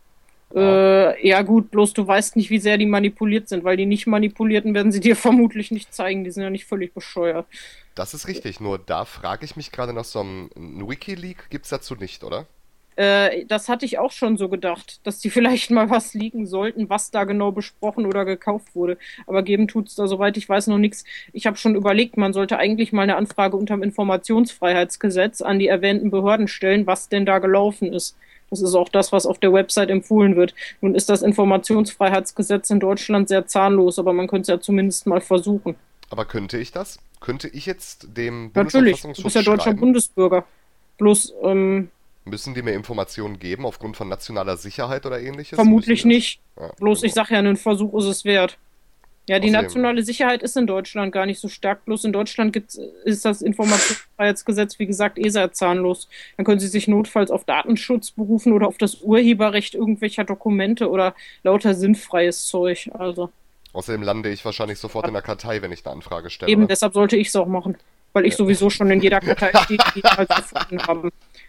Äh, ja gut, bloß du weißt nicht, wie sehr die manipuliert sind, weil die nicht manipulierten werden sie dir vermutlich nicht zeigen. Die sind ja nicht völlig bescheuert. Das ist richtig, nur da frage ich mich gerade nach so einem ein Wikileak gibt's dazu nicht, oder? Äh, das hatte ich auch schon so gedacht, dass die vielleicht mal was liegen sollten, was da genau besprochen oder gekauft wurde. Aber geben tut's da, soweit ich weiß, noch nichts. Ich habe schon überlegt, man sollte eigentlich mal eine Anfrage unterm Informationsfreiheitsgesetz an die erwähnten Behörden stellen, was denn da gelaufen ist. Das ist auch das, was auf der Website empfohlen wird. Nun ist das Informationsfreiheitsgesetz in Deutschland sehr zahnlos, aber man könnte es ja zumindest mal versuchen. Aber könnte ich das? Könnte ich jetzt dem Natürlich, du Bundesverfassungsschutz bist ja deutscher schreiben? Bundesbürger. Bloß, ähm, Müssen die mir Informationen geben aufgrund von nationaler Sicherheit oder ähnliches? vermutlich Müssen die nicht. das? Ja, Bloß, ich genau. sag ja, ein Versuch ist es wert. Ja, die Außerdem- nationale Sicherheit ist in Deutschland gar nicht so stark. Bloß in Deutschland gibt's, ist das Informationsfreiheitsgesetz, wie gesagt, eh sehr zahnlos. Dann können Sie sich notfalls auf Datenschutz berufen oder auf das Urheberrecht irgendwelcher Dokumente oder lauter sinnfreies Zeug. Also Außerdem lande ich wahrscheinlich sofort in der Kartei, wenn ich eine Anfrage stelle. eben oder? deshalb sollte ich es auch machen. Weil ich sowieso schon in jeder Kartei stehe, die ich halt gefunden habe.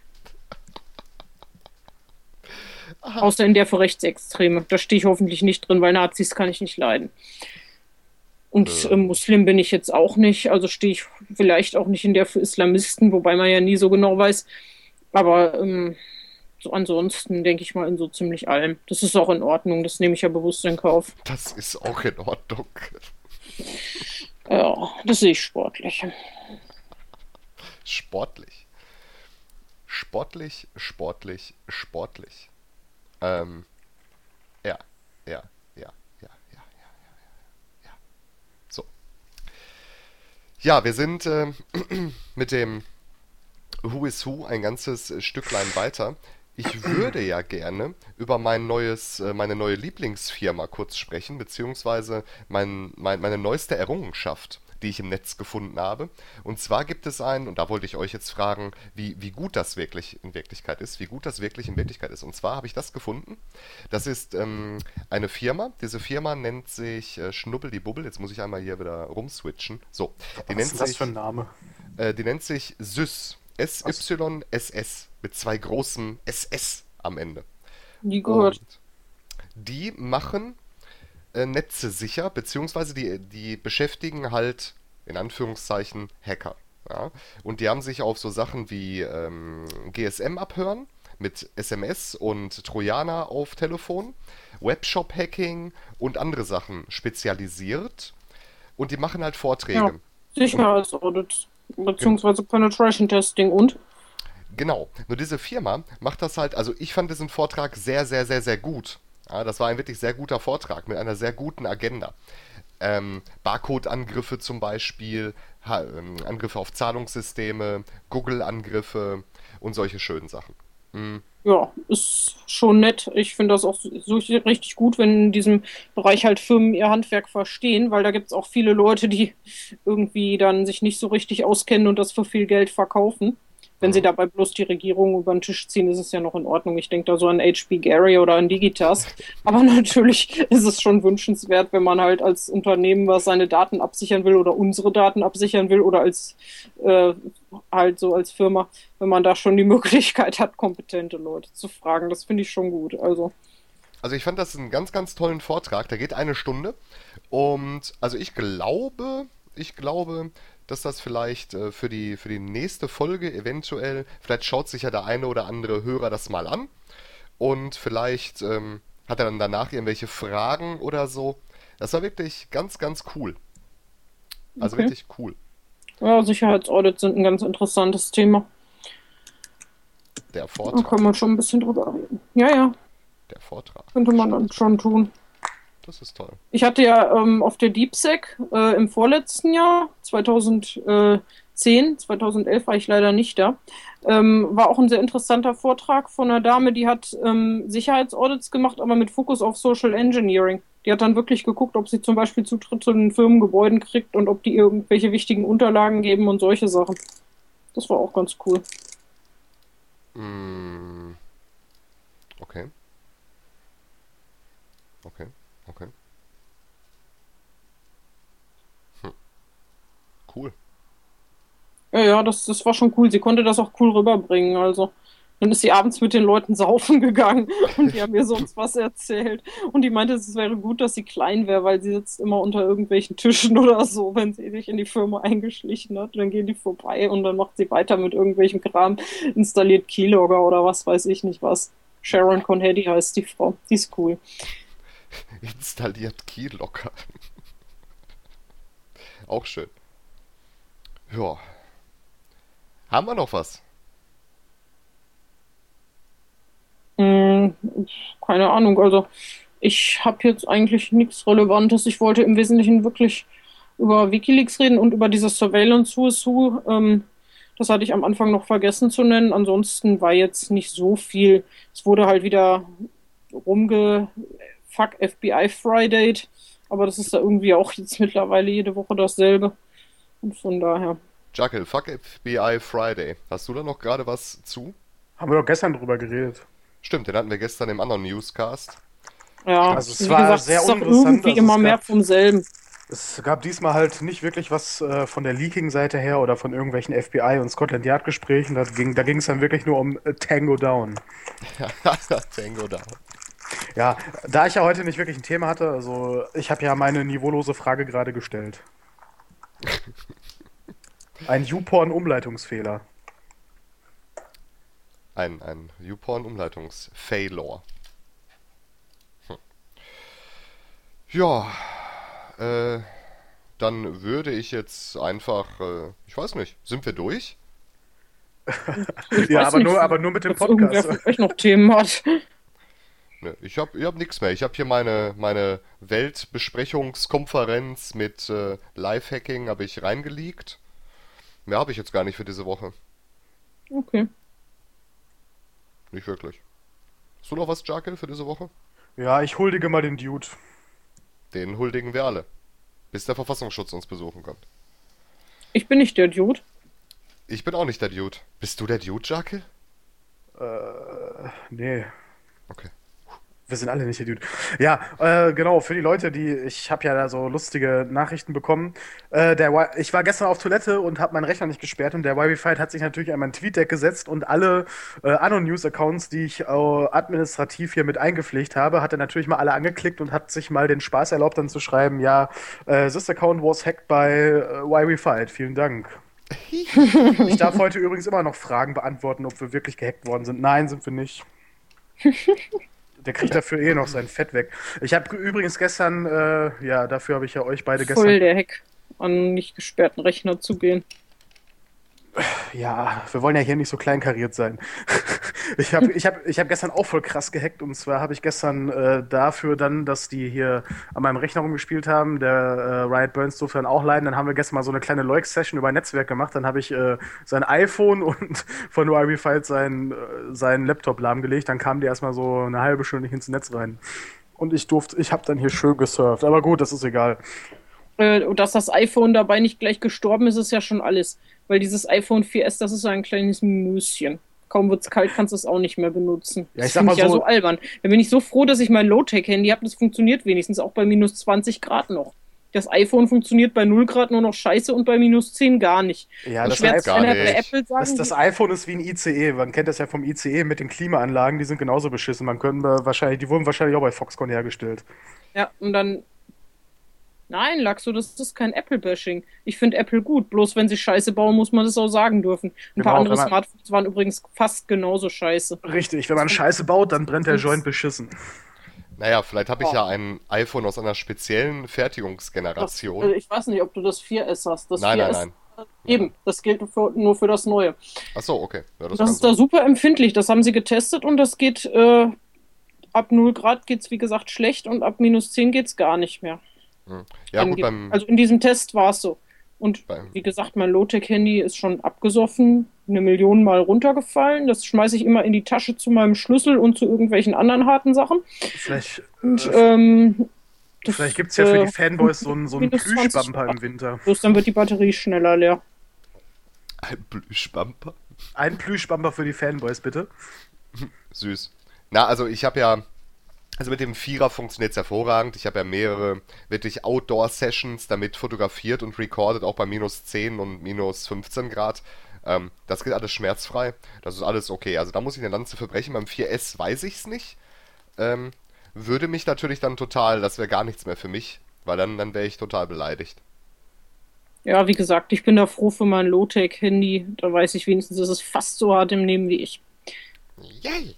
Außer in der für Rechtsextreme. Da stehe ich hoffentlich nicht drin, weil Nazis kann ich nicht leiden. Und Äh. äh, Muslim bin ich jetzt auch nicht, also stehe ich vielleicht auch nicht in der für Islamisten, wobei man ja nie so genau weiß. Aber ähm, so ansonsten denke ich mal in so ziemlich allem. Das ist auch in Ordnung, das nehme ich ja bewusst in Kauf. Das ist auch in Ordnung. Ja, das sehe ich sportlich. Sportlich. Sportlich, sportlich, sportlich. Ähm, ja, ja, ja, ja, ja, ja, ja, ja, ja. So. Ja, wir sind äh, mit dem Who is Who ein ganzes Stücklein weiter. Ich würde ja gerne über mein neues, äh, meine neue Lieblingsfirma kurz sprechen, beziehungsweise mein, mein, meine neueste Errungenschaft, die ich im Netz gefunden habe. Und zwar gibt es einen, und da wollte ich euch jetzt fragen, wie, wie gut das wirklich in Wirklichkeit ist, wie gut das wirklich in Wirklichkeit ist. Und zwar habe ich das gefunden. Das ist ähm, eine Firma. Diese Firma nennt sich äh, Schnubbel die Bubbel. Jetzt muss ich einmal hier wieder rumswitchen. So, die Was nennt ist das sich für ein Name? äh, die nennt sich Sys. S Y S S mit zwei großen S S am Ende. Nie Und gehört. die machen äh, Netze sicher, beziehungsweise die, die beschäftigen halt in Anführungszeichen Hacker. Ja? Und die haben sich auf so Sachen wie ähm, G S M abhören mit S M S und Trojaner auf Telefon, Webshop-Hacking und andere Sachen spezialisiert. Und die machen halt Ja, Vorträge. Und Sicherheitsaudit, gen beziehungsweise Penetration Testing und? Genau. Nur diese Firma macht das halt, also ich fand diesen Vortrag sehr, sehr, sehr, sehr gut. Ja, das war ein wirklich sehr guter Vortrag mit einer sehr guten Agenda. Ähm, Barcode-Angriffe zum Beispiel, ha ähm, Angriffe auf Zahlungssysteme, Google-Angriffe und solche schönen Sachen. Mm, Ja, ist schon nett. Ich finde das auch so so richtig gut, wenn in diesem Bereich halt Firmen ihr Handwerk verstehen, weil da gibt es auch viele Leute, die irgendwie dann sich nicht so richtig auskennen und das für viel Geld verkaufen. Wenn sie mhm. dabei bloß die Regierung über den Tisch ziehen, ist es ja noch in Ordnung. Ich denke da so an H P Gary oder an Digitas. Aber natürlich ist es schon wünschenswert, wenn man halt als Unternehmen, was seine Daten absichern will oder unsere Daten absichern will oder als äh, halt so als Firma, wenn man da schon die Möglichkeit hat, kompetente Leute zu fragen. Das finde ich schon gut. Also, Also ich fand das einen ganz, ganz tollen Vortrag. Der geht eine Stunde. Und also ich glaube, ich glaube, dass das vielleicht äh, für die, für die nächste Folge eventuell, vielleicht schaut sich ja der eine oder andere Hörer das mal an. Und vielleicht ähm, hat er dann danach irgendwelche Fragen oder so. Das war wirklich ganz, ganz cool. Also okay. wirklich cool. Ja, Sicherheitsaudits sind ein ganz interessantes Thema. Der Da kann Vortrag. man schon ein bisschen drüber reden. Ja, ja, Der Vortrag. könnte man dann Stimmt. schon tun. Das ist toll. Ich hatte ja ähm, auf der DeepSec äh, im vorletzten Jahr, zweitausendzehn, zweitausendelf war ich leider nicht da, ähm, war auch ein sehr interessanter Vortrag von einer Dame, die hat ähm, Sicherheitsaudits gemacht, aber mit Fokus auf Social Engineering. Die hat dann wirklich geguckt, ob sie zum Beispiel Zutritt zu den Firmengebäuden kriegt und ob die irgendwelche wichtigen Unterlagen geben und solche Sachen. Das war auch ganz cool. Mm, okay, okay, okay. Hm, cool. Ja, ja, das, das war schon cool. Sie konnte das auch cool rüberbringen. Also, dann ist sie abends mit den Leuten saufen gegangen und die haben mir sonst was erzählt. Und die meinte, es wäre gut, dass sie klein wäre, weil sie sitzt immer unter irgendwelchen Tischen oder so, wenn sie sich in die Firma eingeschlichen hat. Dann gehen die vorbei und dann macht sie weiter mit irgendwelchem Kram, installiert Keylogger oder was weiß ich nicht was. Sharon Conhedy heißt die Frau. Die ist cool. Installiert Keylogger. Auch schön. Ja. Haben wir noch was? Hm, keine Ahnung, also ich habe jetzt eigentlich nichts Relevantes. Ich wollte im Wesentlichen wirklich über WikiLeaks reden und über dieses Surveillance Who is Who. Ähm, das hatte ich am Anfang noch vergessen zu nennen. Ansonsten war jetzt nicht so viel. Es wurde halt wieder rumge... Fuck F B I Friday, aber das ist da irgendwie auch jetzt mittlerweile jede Woche dasselbe. Und von daher. Jackel, fuck F B I Friday. Hast du da noch gerade was zu? Haben wir doch gestern drüber geredet. Stimmt, den hatten wir gestern im anderen Newscast. Ja, Also es wie war gesagt, sehr es ist doch uninteressant. irgendwie Also immer es mehr gab, vom selben. es gab diesmal halt nicht wirklich was äh, von der Leaking-Seite her oder von irgendwelchen F B I und Scotland Yard-Gesprächen. Da ging, da ging es dann wirklich nur um äh, Tango Down. Tango da. Ja, da ich ja heute nicht wirklich ein Thema hatte, also ich habe ja meine niveaulose Frage gerade gestellt. Ein YouPorn-Umleitungsfehler. Ein, ein YouPorn-Umleitungs-Failor. Hm. Ja, äh, dann würde ich jetzt einfach, äh, ich weiß nicht, sind wir durch? Ich Ja, weiß aber nicht, nur, aber nur mit dem ob irgendwer Podcast. von euch noch Themen hat. Ne, ich habe ich hab nichts mehr. Ich habe hier meine, meine Weltbesprechungskonferenz mit äh, Lifehacking habe ich reingeleakt. Mehr habe ich jetzt gar nicht für diese Woche. Okay. Nicht wirklich. Hast du noch was, Jakel, für diese Woche? Ja, ich huldige mal den Dude. Den huldigen wir alle. Bis der Verfassungsschutz uns besuchen kommt. Ich bin nicht der Dude. Ich bin auch nicht der Dude. Bist du der Dude, Jakel? Äh, nee. Okay. Wir sind alle nicht der Dude. Ja, äh, genau, für die Leute, die, ich habe ja da so lustige Nachrichten bekommen. Äh, der, Wi- ich war gestern auf Toilette und habe meinen Rechner nicht gesperrt und der Wi-Fi hat sich natürlich an mein TweetDeck gesetzt und alle äh, Anno-News-Accounts, die ich äh, administrativ hier mit eingepflegt habe, hat er natürlich mal alle angeklickt und hat sich mal den Spaß erlaubt, dann zu schreiben, ja, äh, this account was hacked by äh, Wi-Fi. Vielen Dank. Ich darf heute übrigens immer noch Fragen beantworten, ob wir wirklich gehackt worden sind. Nein, sind wir nicht. Der kriegt dafür eh noch sein Fett weg. Ich habe übrigens gestern, äh, ja, dafür habe ich ja euch beide Voll gestern. der Hack, an nicht gesperrten Rechner zu gehen. Ja, wir wollen ja hier nicht so kleinkariert sein. Ich habe ich hab, ich hab gestern auch voll krass gehackt und zwar habe ich gestern äh, dafür dann, dass die hier an meinem Rechner rumgespielt haben, der äh, Riot Burns durfte dann auch leiden, dann haben wir gestern mal so eine kleine Loik-Session über ein Netzwerk gemacht, dann habe ich äh, sein iPhone und von Wi-Fi sein, äh, seinen Laptop lahmgelegt, dann kamen die erstmal so eine halbe Stunde nicht ins Netz rein. Und ich durfte, ich habe dann hier schön gesurft, aber gut, das ist egal. Äh, und dass das iPhone dabei nicht gleich gestorben ist, ist ja schon alles. Weil dieses iPhone vier S, das ist so ein kleines Möschen. Kaum wird's kalt, kannst du es auch nicht mehr benutzen. Ja, ich das sag finde mal ich ja so- so albern. Da bin ich so froh, dass ich mein Low-Tech-Handy habe. Das funktioniert wenigstens auch bei minus zwanzig Grad noch. Das iPhone funktioniert bei null Grad nur noch scheiße und bei minus zehn gar nicht. Ja, So das, schwer iPhone- zu einer nicht. bei Apple sagen. das, das iPhone ist wie ein I C E. Man kennt das ja vom I C E mit den Klimaanlagen, die sind genauso beschissen. Man könnte wahrscheinlich, die wurden wahrscheinlich auch bei Foxconn hergestellt. Ja, und dann. Nein, Laxo, das ist kein Apple-Bashing. Ich finde Apple gut, bloß wenn sie Scheiße bauen, muss man das auch sagen dürfen. Ein paar Genau, andere wenn man- Smartphones waren übrigens fast genauso scheiße. Richtig, wenn man Scheiße baut, dann brennt der Joint beschissen. Naja, vielleicht habe ich Oh. ja ein iPhone aus einer speziellen Das, Fertigungsgeneration. äh, ich weiß nicht, ob du das vier S hast. Das Nein, vier nein, S, nein. Eben, das gilt für, nur für das Neue. Achso, okay. Ja, das Das kann ist da sein. super empfindlich. Das haben sie getestet und das geht äh, ab null Grad geht's wie gesagt schlecht und ab minus zehn geht's gar nicht mehr. Hm. Ja, gut, Ange- beim, also in diesem Test war es so. Und beim, wie gesagt, mein Low-Tech-Handy ist schon abgesoffen, eine Million Mal runtergefallen. Das schmeiße ich immer in die Tasche zu meinem Schlüssel und zu irgendwelchen anderen harten Sachen. Vielleicht, Und äh, ähm, das, vielleicht gibt es ja für äh, die Fanboys so einen, so einen minus zwanzig Plüschbumper im Grad. Winter. Bloß dann wird die Batterie schneller leer. ein Plüschbumper? Ein Plüschbumper für die Fanboys, bitte. Süß. Na, also ich habe ja, also mit dem Vierer funktioniert es hervorragend. Ich habe ja mehrere wirklich Outdoor-Sessions damit fotografiert und recorded, auch bei minus zehn und minus fünfzehn Grad. Ähm, das geht alles schmerzfrei. Das ist alles okay. Also da muss ich eine Lanze verbrechen. Beim vier S weiß ich es nicht. Ähm, würde mich natürlich dann total, das wäre gar nichts mehr für mich, weil dann, dann wäre ich total beleidigt. Ja, wie gesagt, ich bin da froh für mein Low-Tech-Handy. Da weiß ich wenigstens, es ist fast so hart im Nehmen wie ich. Yay!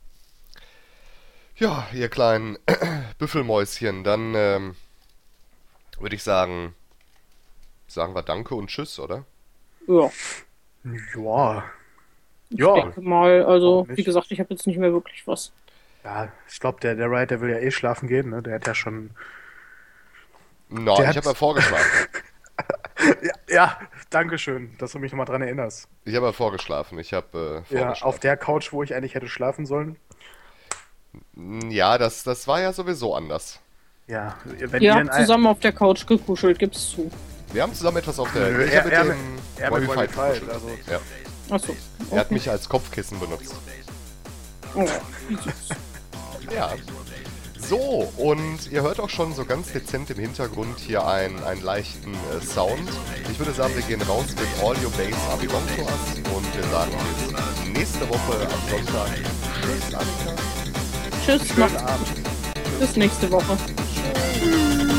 Ja, ihr kleinen Büffelmäuschen, dann ähm, würde ich sagen, sagen wir Danke und Tschüss, oder? Ja, Ja. ich Ja. denke mal, also, Warum nicht? wie gesagt, ich habe jetzt nicht mehr wirklich was. Ja, ich glaube, der, der Riot, der will ja eh schlafen gehen, ne? Der hat ja schon. Na, Der ich hat- habe ja vorgeschlafen. Ja, ja, danke schön, dass du mich nochmal dran erinnerst. Ich habe ja vorgeschlafen. Ich habe äh, Ja, vorgeschlafen. auf der Couch, wo ich eigentlich hätte schlafen sollen. Ja, das, das war ja sowieso anders. Ja, wenn Ihr ihr habt zusammen auf der Couch gekuschelt, gib's zu. Wir haben zusammen etwas auf der... Nö, ich er- hab mit er dem mit- er mit Wi-Fi Wi-Fi, gekuschelt. also- Ja. Achso. Er hat mich als Kopfkissen benutzt. Oh, wie süß. Ja. So, und ihr hört auch schon so ganz dezent im Hintergrund hier einen, einen leichten äh, Sound. Ich würde sagen, wir gehen raus mit All Your Bass Are Belong to Us und wir sagen bis nächste Woche am Sonntag. Tschüss, Annika. Tschüss, macht's gut. Bis nächste Woche.